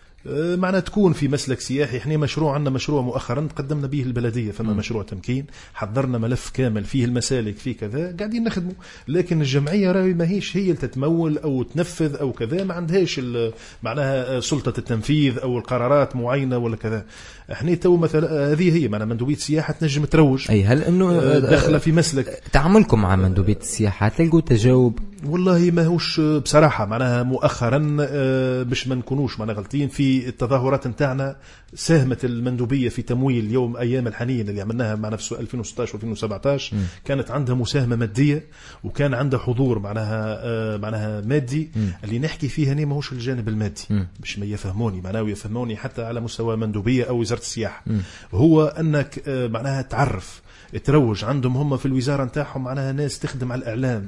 معنا تكون في مسلك سياحي. احنا مشروع عندنا مشروع مؤخرا قدمنا به البلدية، فما مشروع تمكين حضرنا ملف كامل فيه المسالك فيه كذا قاعدين نخدمه. لكن الجمعية راهي ما هيش هي اللي تتمول او تنفذ او كذا، ما عندهاش معناها سلطة التنفيذ او القرارات معينة ولا كذا. احنا تو مثلا هذه هي معنا مندوبية السياحة تنجم تروج. اي هل انه داخله في مسلك تعاملكم مع مندوبية السياحة تلقوا تجاوب؟ والله ما هوش بصراحة معناها مؤخرا باش ما نكونوش معنا غلطين في التظاهرات نتاعنا. ساهمت المندوبية في تمويل يوم أيام الحنين اللي عملناها معنا في ألفين وستة عشر و2017. كانت عندها مساهمة مادية وكان عندها حضور معناها معناها مادي. م. اللي نحكي فيها هنا ماهوش الجانب المادي م. باش ما يفهموني معناه ويفهموني حتى على مستوى مندوبية أو وزارة السياحة. م. هو أنك معناها تعرف تروج عندهم هم في الوزارة نتاعهم معناها ناس تخدم على الإعلام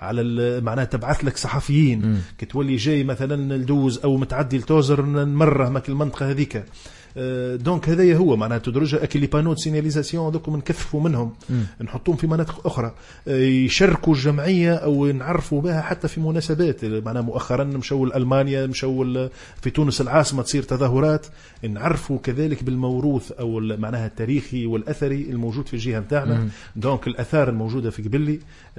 على معناها تبعث لك صحفيين كتولي جاي مثلا الدوز او متعدي التوزر نمره ماك المنطقه هذيك. دونك هذايا هو معناها تدرجها اكل لي بانو سيناليزاسيون دوك نكثفوا منهم م. نحطوهم في مناطق اخرى يشاركوا الجمعيه او نعرفوا بها حتى في مناسبات. معناها مؤخرا مشوا المانيا مشوا في تونس العاصمه تصير تظاهرات نعرفوا كذلك بالموروث او معناها التاريخي والاثري الموجود في الجهه نتاعنا. دونك الاثار الموجوده في قبلي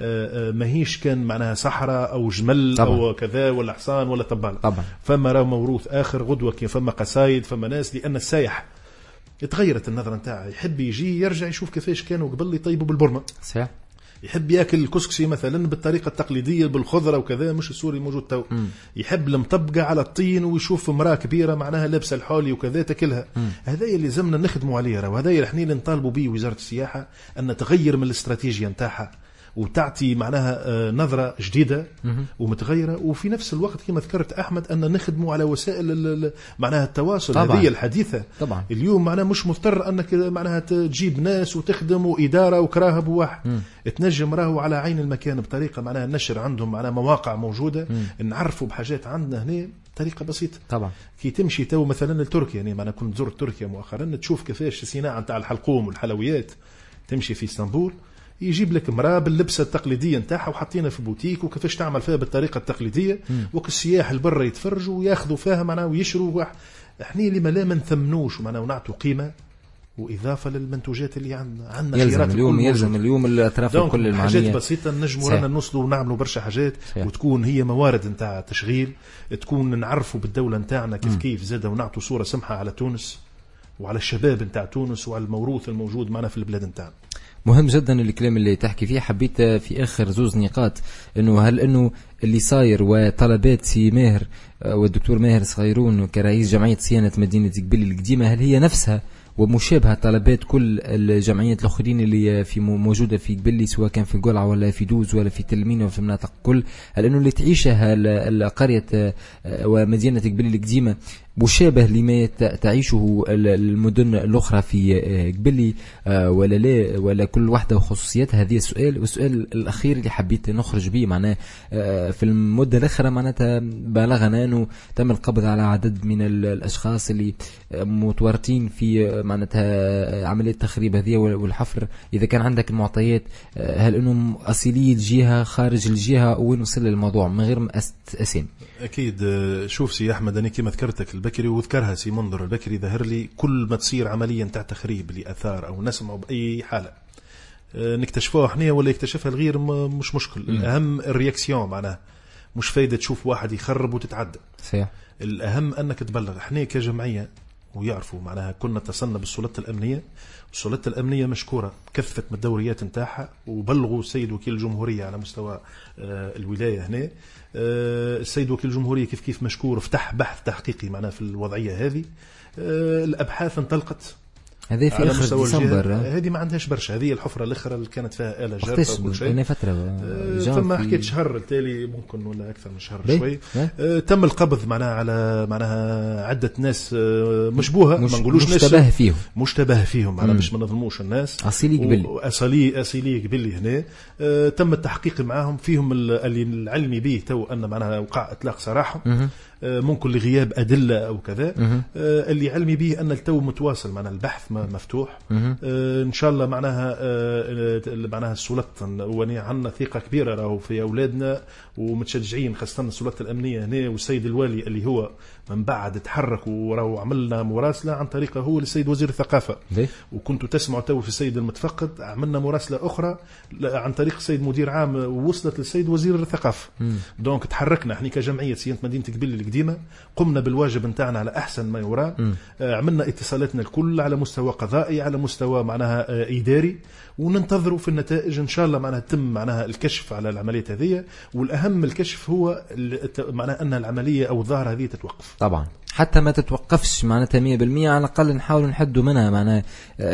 ماهيش كان معناها صحراء او جمل طبعا. او كذا ولا حصان ولا طبال طبعا. فما راه موروث اخر غدوه كي فما قصايد فما ناس. لان السايح اتغيرت النظرة نتاعه، يحب يجي يرجع يشوف كيفاش كانوا قبل يطيبوا بالبرمة. صحيح. يحب ياكل الكسكسي مثلا بالطريقة التقليدية بالخضرة وكذا مش السوري الموجود تو. م. يحب المطبقة على الطين ويشوف امرأة كبيرة معناها لابسة الحولي وكذا تاكلها. هذا اللي لازمنا نخدموا عليه، وهذا اللي احنا اللي نطالبوا به وزارة السياحة أن تغير من الاستراتيجية نتاعها وتعطي معناها نظرة جديدة ومتغيرة. وفي نفس الوقت كما ذكرت أحمد أن نخدموا على وسائل معناها التواصل هذه الحديثة. طبعا. اليوم معناها مش مضطر أنك معناها تجيب ناس وتخدم وإدارة وكراهب واحد. تنجم راهو على عين المكان بطريقة معناها النشر عندهم معناها مواقع موجودة مم. نعرفوا بحاجات عندنا هنا طريقة بسيطة. طبعا. كي تمشي تو مثلا لتركيا، يعني أنا كنت زرت تركيا مؤخرا، تشوف كيفاش الصناعة نتاع الحلقوم والحلويات. تمشي في اسطنبول يجيب لك امرأة باللبسة التقليدية نتاعها وحاطينها في بوتيك وكيفاش تعمل فيها بالطريقة التقليدية. وك السياح البرة يتفرجوا وياخذوا فيها معناه ويشروا. احنا لما لا ما نثمنوش معناه ونعطوا قيمة وإضافة للمنتوجات اللي عندنا. عندنا يلزم اليوم يلزم اليوم الأطراف الكل المعنية. حاجات بسيطة نجموا رانا نوصلوا ونعملوا برشا حاجات صحيح. وتكون هي موارد نتاع تشغيل، تكون نعرفوا بالدولة نتاعنا كيف م. كيف زادة ونعطوا صورة سمحة على تونس وعلى الشباب نتاع تونس وعلى الموروث الموجود معنا في البلاد نتاعنا. مهم جدا الكلام اللي تحكي فيه. حبيت في آخر زوز نقاط إنه هل إنه اللي صاير وطلبات سي ماهر والدكتور ماهر صغيرون كرئيس جمعية صيانة مدينة قبلي القديمة هل هي نفسها ومشابهة طلبات كل الجمعيات الأخرين اللي في موجودة في قبلي سواء كان في القلعة ولا في دوز ولا في تلمينة وفي المناطق كل؟ هل إنه اللي تعيشها القرية ومدينة قبلي القديمة مشابه لما تعيشه المدن الأخرى في قبلي ولا لا، ولا كل واحدة وخصوصياتها؟ هذه السؤال. والسؤال الأخير اللي حبيت نخرج به معناه في المدة الأخرى معناتها بلغنا أنه تم القبض على عدد من الأشخاص اللي متورطين في معناتها عملية تخريب هذه والحفر. إذا كان عندك المعطيات، هل أنهم أصيلي الجهة خارج الجهة، وين وصل الموضوع من غير أسامي؟ أكيد. شوف سي أحمد، أنا كما ذكرتك البكري وذكرها سي منظر البكري، ظهر لي كل ما تصير عمليا تاع تخريب لأثار أو نسمع بأي حالة نكتشفوها احنا ولا يكتشفها الغير مش مشكل. م. الأهم الرياكسيون، معناها مش فايدة تشوف واحد يخرب وتتعدى. صحيح. الأهم أنك تبلغ. احنا كجمعية ويعرفوا معناها كنا اتصلنا بالسلطات الأمنية، السلطات الأمنية مشكورة كثت من الدوريات نتاعها وبلغوا السيد وكيل الجمهورية على مستوى الولاية هنا. السيد وكيل الجمهورية كيف كيف مشكور فتح بحث تحقيقي معناها في الوضعية هذه. الأبحاث انطلقت هذه في آخر ديسمبر. هذه ما عندهاش برشا، هذه الحفرة الأخرى اللي كانت فيها آلة جارفة وكل شيء. أنا فترة ثم حكيت شهر التالي ممكن ولا أكثر من شهر شوي. أه تم القبض معناها على معناها عدة ناس مشبوهة، ما نقولوش ناس مشتبه فيهم مشتبه فيهم معناها باش ما نظلموش الناس. أصيلي قبلي أصيلي أصيلي قبلي هنا. أه تم التحقيق معهم، فيهم اللي العلمي به تو أن معناها وقع إطلاق سراحهم ممكن لغياب أدلة أو كذا. آه اللي علمي به أن التو متواصل معنا البحث مفتوح. آه إن شاء الله معناها آه معناها السلطة وني عنا ثقة كبيرة راهو في أولادنا ومتشجعين، خاصة السلطة الأمنية هنا والسيد الوالي اللي هو من بعد تحرك وراهو عملنا مراسلة عن طريقه هو للسيد وزير الثقافة. وكنتوا تسمعوا تو في السيد المتفقد عملنا مراسلة أخرى عن طريق السيد مدير عام ووصلت للسيد وزير الثقافة. دونك تحركنا احنا كجمعية سيانة مدينة قبلي القديمة، قمنا بالواجب نتاعنا على أحسن ما يرام. آه عملنا اتصالاتنا الكل على مستوى قضائي، على مستوى معناها آه إداري، وننتظروا في النتائج إن شاء الله معناها تم معناها الكشف على العملية هذه. والأهم الكشف هو معناها أن العملية أو الظاهرة هذه تتوقف طبعا، حتى ما تتوقفش معناتها مية بالمية، على الأقل نحاول نحدوا منها معناها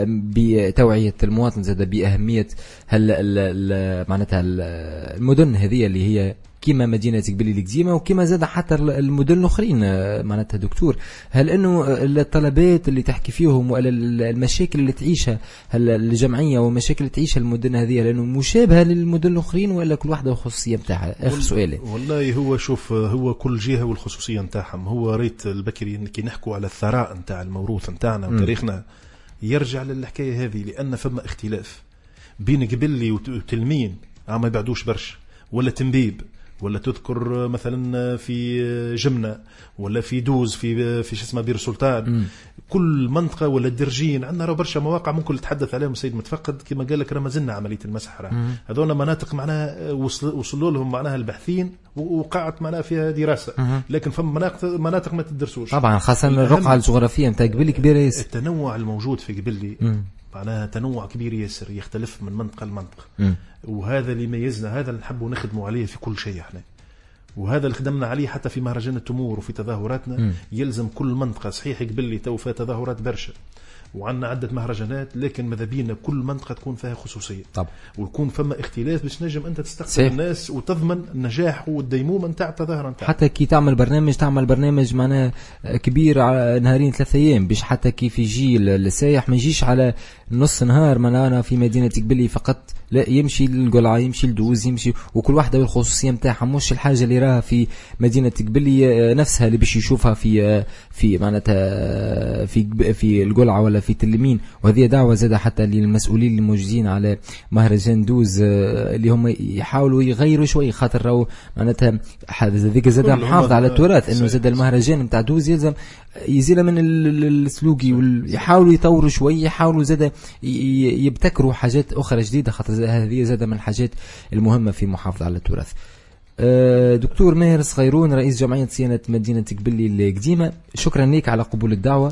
بتوعية المواطن زاد بأهمية هل معناتها المدن هذه اللي هي كما مدينة قبلي القديمة وكما زاد حتى المدن الأخرين. معناتها دكتور، هل أنه الطلبات اللي تحكي فيهم ولا المشاكل اللي تعيشها هل الجمعية ومشاكل اللي تعيشها المدن هذه لأنه مشابهة للمدن الأخرين ولا كل واحدة والخصوصية متاعها؟ آخر سؤالي. والله هو شوف، هو كل جهة والخصوصية متاعهم. هو ريت البكري كي نحكوا على الثراء نتاع الموروث نتاعنا وتاريخنا يرجع للحكاية هذه، لأن فما اختلاف بين قبلي وتلمين ما يبعدوش برش، ولا تنبيب، ولا تذكر مثلا في جمنة، ولا في دوز في في شو اسمه بير سلطان. م. كل منطقة ولا الدرجين عندنا راه برشا مواقع ممكن نتحدث عليهم السيد متفقد كما قال لك. راه مازلنا عملية المسح راه هذونا مناطق معناها وصل وصلوا لهم معناها الباحثين وقعت معناها فيها دراسة. م. لكن فما مناطق مناطق ما تدرسوش طبعا، خاصة الرقعة الجغرافية نتاع قبلي كبيرة ياسر. التنوع الموجود في قبلي معناها تنوع كبير ياسر، يختلف من منطقة لمنطقة. م. وهذا اللي يميزنا، هذا اللي نحبوا نخدموا عليه في كل شيء احنا، وهذا اللي خدمنا عليه حتى في مهرجان التمور وفي تظاهراتنا. م. يلزم كل منطقة، صحيح قبل لي تو فيها تظاهرات برشا وعندنا عدة مهرجانات، لكن ماذا بينا كل منطقة تكون فيها خصوصية طبعا، ويكون فما اختلاف باش نجم انت تستقبل الناس وتضمن النجاح والديمومة نتاع التظاهرة نتاع. حتى كي تعمل برنامج تعمل برنامج معناه كبير على نهارين ثلاثة ايام، باش حتى كيف يجي السايح ما يجيش على نص نهار. ما انا في مدينة قبلي فقط، لا يمشي للقلعة، يمشي لدوز، يمشي وكل واحدة والخصوصية نتاعها، مش الحاجة اللي راها في مدينة قبلي نفسها اللي باش يشوفها في في معناتها في في القلعة ولا في تلمين. وهذه دعوة زادة حتى للمسؤولين اللي موجودين على مهرجان دوز اللي هم يحاولوا يغيروا شوي، خاطر راهو معناتها هذيك زادة محافظة على التراث، انه زاد المهرجان نتاع دوز يلزم يزيل من السلوقي ويحاولوا يطوروا شوي، يحاولوا زادة يبتكروا حاجات أخرى جديدة، خاطر هذه زادة من الحاجات المهمة في محافظة على التراث. دكتور ماهر صغيرون، رئيس جمعية صيانة مدينة قبلي القديمة، شكرا لك على قبول الدعوة.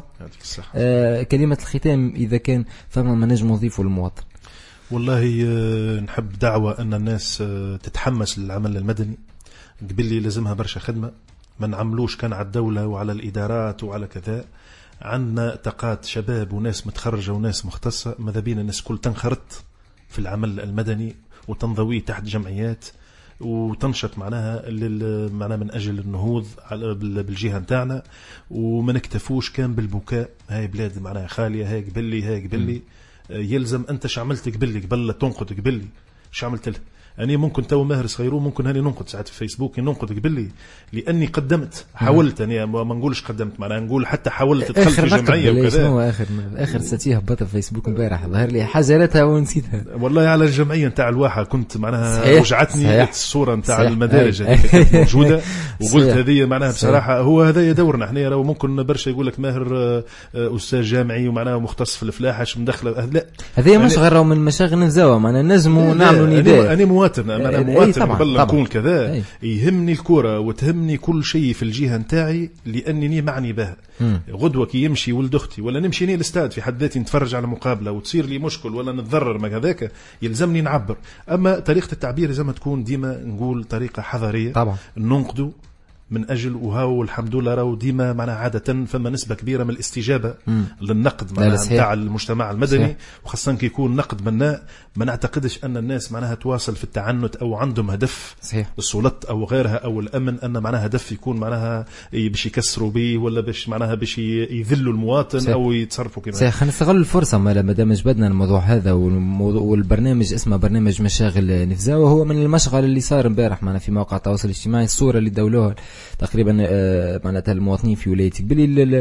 كلمة الختام إذا كان فما ما نجم نضيفه للمواطن. والله نحب دعوة أن الناس تتحمس للعمل المدني. قبلي لازمها برشا خدمة، ما نعملوش كان على الدولة وعلى الإدارات وعلى كذا. عندنا طاقات شباب وناس متخرجة وناس مختصة، ماذا بينا الناس كل تنخرط في العمل المدني وتنضوي تحت جمعيات. وتنشط معناها معناها من اجل النهوض بالجهه نتاعنا، وما نكتفوش كان بالبكاء. هاي بلاد معناها خاليه، هاي قبلي هاي قبلي. يلزم انت شعملت قبلي قبل تنقد قبلي شعملت له. أنا ممكن تو ماهر صغيرون ممكن هاني ننقد ساعات في فيسبوك ننقد قبلي لأني قدمت حاولت. أنا ما نقولش قدمت معناها نقول حتى حاولت تدخل في جمعية وكذا. شنو آخر آخر ستيه هبطت في فيسبوك امبارح ظهر لي حاجرتها ونسيتها والله على الجمعية نتاع الواحة كنت معناها وجعتنني الصورة نتاع المدارج اللي كانت موجودة وقلت هذه معناها بصراحة هو هذا يدورنا احنا. لو ممكن برشا يقول لك ماهر أستاذ جامعي ومعناها مختص في الفلاحة مدخلة لا هذه مش غير من مشاغل نفزاوة معناها نجموا نعملوا نداء. أنا مواطن أنا مواطن قبل نكون كذا أي. يهمني الكرة وتهمني كل شيء في الجهة نتاعي لأنني معني بها. غدوة كي يمشي ولد أختي ولا نمشي ني الاستاد في حد ذاتي نتفرج على مقابلة وتصير لي مشكل ولا نتضرر ما هذاك يلزمني نعبر. أما طريقة التعبير زي ما تكون ديما نقول طريقة حضارية طبعا ننقدوا من أجل وهاو الحمد لله راهو ديما معنا عادة فما نسبة كبيرة من الاستجابة مم. للنقد معناها نتاع المجتمع المدني صحيح. وخاصة كي يكون نقد بناء ما نعتقدش أن الناس معناها تواصل في التعنت أو عندهم هدف صحيح. السلط أو غيرها أو الأمن أن معناها هدف يكون معناها باش يكسروا به ولا باش معناها باش يذلوا المواطن صحيح. أو يتصرفوا كما صحيح. خلينا نستغل الفرصة ما دام جبدنا الموضوع هذا والبرنامج اسمه برنامج مشاغل نفزاوة هو من المشغل اللي صار امبارح معنا في مواقع التواصل الاجتماعي الصورة اللي دولوها تقريبا معناتها المواطنين في ولاية قبلي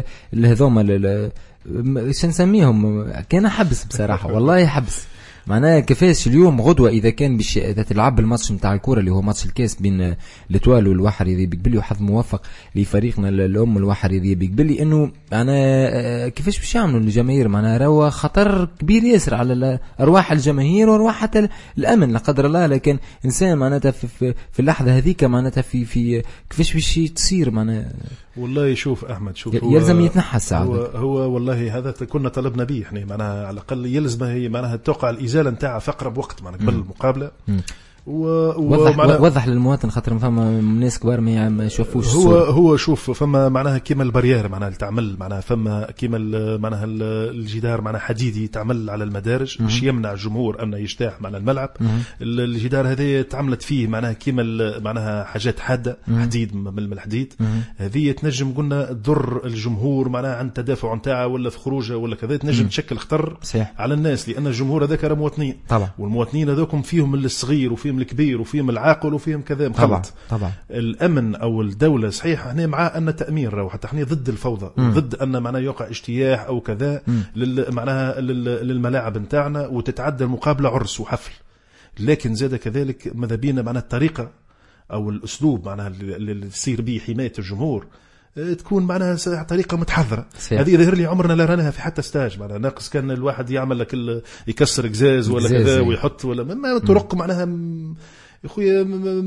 هذوما شو نسميهم كان حبس بصراحة والله حبس معناها كيفاش اليوم غدوة إذا كان بش إذا تلعب الماتش نتاع الكرة اللي هو ماتش الكاس بين الإتوال والوحر يذي بقبلي وحظ موفق لفريقنا الأم الوحر يذي بقبلي إنه أنا كيفاش باش يعملوا الجماهير معناها روا خطر كبير ياسر على أرواح الجماهير وأرواح حتى الأمن لا قدر الله. لكن إنسان معناتها في, في, في اللحظة هذيك معناتها في في كيفاش باش تصير معناها والله شوف أحمد شوف يلزم يتنحى الساعة هو, هو والله هذا كنا طلبنا به احنا معناها على الأقل يلزم هي معناها توقع الإزالة نتاعها في أقرب وقت معناها قبل المقابلة. و... وضح, وضح للمواطن خاطر فما ناس كبار ما يشوفوش هو الصورة. هو شوف فما معناها كيما البريار معناها تعمل معناها فما كيما معناها الجدار معناها حديدي تعمل على المدارج باش يمنع الجمهور أن يجتاح معناها الملعب. الجدار هذه تعملت فيه معناها كيما معناها حاجات حادة حديد من الحديد هذه تنجم قلنا تضر الجمهور معناها عن تدافع نتاعه ولا في خروجه ولا كذا تنجم تشكل خطر صحيح. على الناس لأن الجمهور هذاك راه مواطنين طبعا والمواطنين هذوكم فيهم الصغير وفيهم الكبير وفيهم العاقل وفيهم كذا مخلط طبعا. طبعا الامن او الدوله صحيح احنا مع ان تامين راهو حتى احنا ضد الفوضى م. ضد ان معناها يوقع اجتياح او كذا لل معناها للملاعب نتاعنا وتتعدى المقابله عرس وحفل. لكن زاد كذلك ماذا بينا معناها الطريقه او الاسلوب معناها اللي تصير به حمايه الجمهور تكون معناها طريقة متحضرة. هذه يظهر لي عمرنا لا راناها في حتى ستاج معناها ناقص كان الواحد يعمل لك يكسر قزاز ولا كذا ويحط ولا ما طرق معناها يا خويا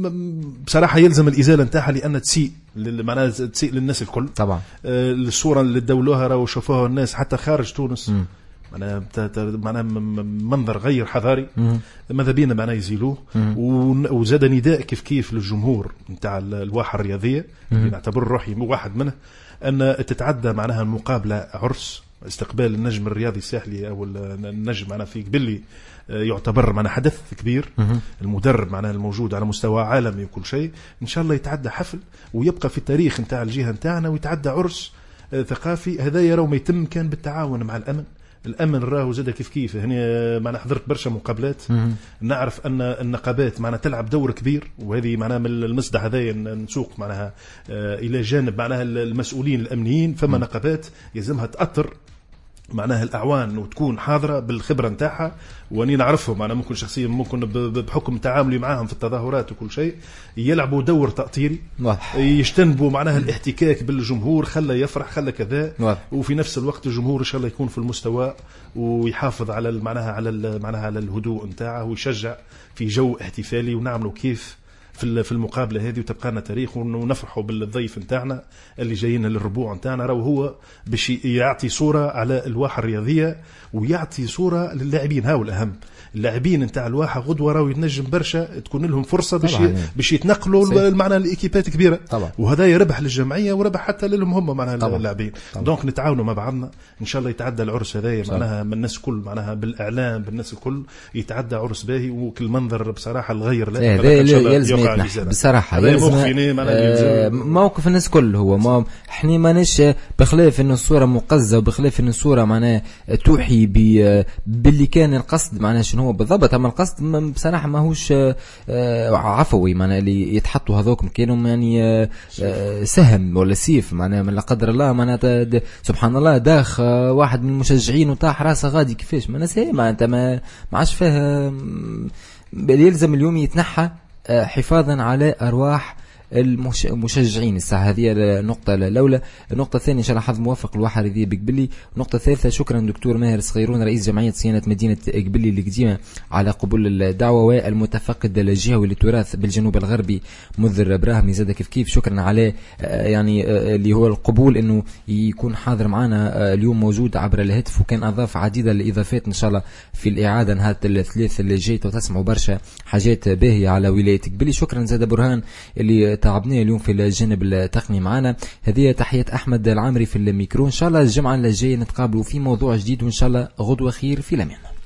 بصراحة يلزم الإزالة نتاعها لأن تسيء معناها تسيء للناس الكل طبعا. الصورة اللي دولوها راهو شوفوها الناس حتى خارج تونس م. معناها معناها منظر غير حضاري ماذا بينا معناها يزيلوه. وزاد نداء كيف كيف للجمهور نتاع الواحة الرياضية اللي نعتبر روحي واحد منه أن تتعدى معناها المقابلة عرس استقبال النجم الرياضي الساحلي أو النجم معنا في قبلي يعتبر معنا حدث كبير. المدرب معنا الموجود على مستوى عالمي وكل شيء إن شاء الله يتعدى حفل ويبقى في التاريخ نتاع الجهة نتاعنا ويتعدى عرس ثقافي. هذا يرى ما يتم كان بالتعاون مع الأمن. الامن راهو زاد كيف كيف هنا معنا حضرت برشا مقابلات نعرف ان النقابات معنا تلعب دور كبير وهذه معناها من المصدع هذايا نسوق معناها الى جانب معناها المسؤولين الامنيين فما نقابات يلزمها تاثر معناها الأعوان وتكون حاضرة بالخبرة نتاعها واني نعرفهم أنا ممكن شخصيا ممكن بحكم تعاملي معهم في التظاهرات وكل شيء يلعبوا دور تأطيري يجتنبوا معناها الاحتكاك بالجمهور خلى يفرح خلى كذا وفي نفس الوقت الجمهور إن شاء الله يكون في المستوى ويحافظ على معناها على معناها على الهدوء نتاعه ويشجع في جو احتفالي ونعملوا كيف في في المقابله هذه وتبقى لنا تاريخ ونفرحوا بالضيف نتاعنا اللي جايين للربوع نتاعنا راهو هو باش يعطي صوره على الواحه الرياضيه ويعطي صوره للاعبين. هاو الاهم اللاعبين نتاع الواحه غدوه راهو يتنجم برشا تكون لهم فرصه باش باش يتنقلوا معنا الايكيبات كبيره طبعا. وهذا يربح للجمعيه وربح حتى لهم هم معناها اللاعبين. دونك نتعاونوا مع بعضنا ان شاء الله يتعدى العرس هذايا معناها من الناس الكل معناها بالاعلام بالناس الكل يتعدى عرس باهي وكل منظر بصراحه الغير لا يلزم يتنحى بصراحه. آه موقف الناس كل هو ما احنا ماناش بخلاف انه الصوره مقزه وبخلاف انه الصوره معناها توحي باللي كان القصد معناها شنو هو بالضبط. اما القصد بصراحه ماهوش آه عفوي معناها اللي يتحطوا هذوك كانوا يعني آه آه سهم ولا سيف معناها من لا قدر الله معناها سبحان الله داخ آه واحد من المشجعين وطاح راسه غادي كيفاش ما نسي ما انت ما عادش فيها. يلزم اليوم يتنحى حفاظا على أرواح المشجعين. الساعة هذه النقطة الأولى. النقطة الثانية إن شاء الله حظ موفق الواحد ذي بقبلي. النقطة الثالثة شكرا دكتور ماهر صغيرون رئيس جمعية صيانة مدينة قبلي القديمة على قبول الدعوة، والمتفقد الجهوي للتراث بالجنوب الغربي منذر براهمي زاد كيف كيف شكرا على يعني اللي هو القبول إنه يكون حاضر معنا اليوم موجود عبر الهاتف، وكان أضاف عديدة الإضافات إن شاء الله في الإعادة نهار الثلاث اللي جيت وتسمعوا برشا حاجات باهية على ولاية قبلي. شكرا زاد برهان اللي تعبني اليوم في الجانب التقني معنا. هذه تحية أحمد العامري في الميكرو. إن شاء الله الجمعة الجاية نتقابلوا في موضوع جديد، وإن شاء الله غدوة خير في الأمان.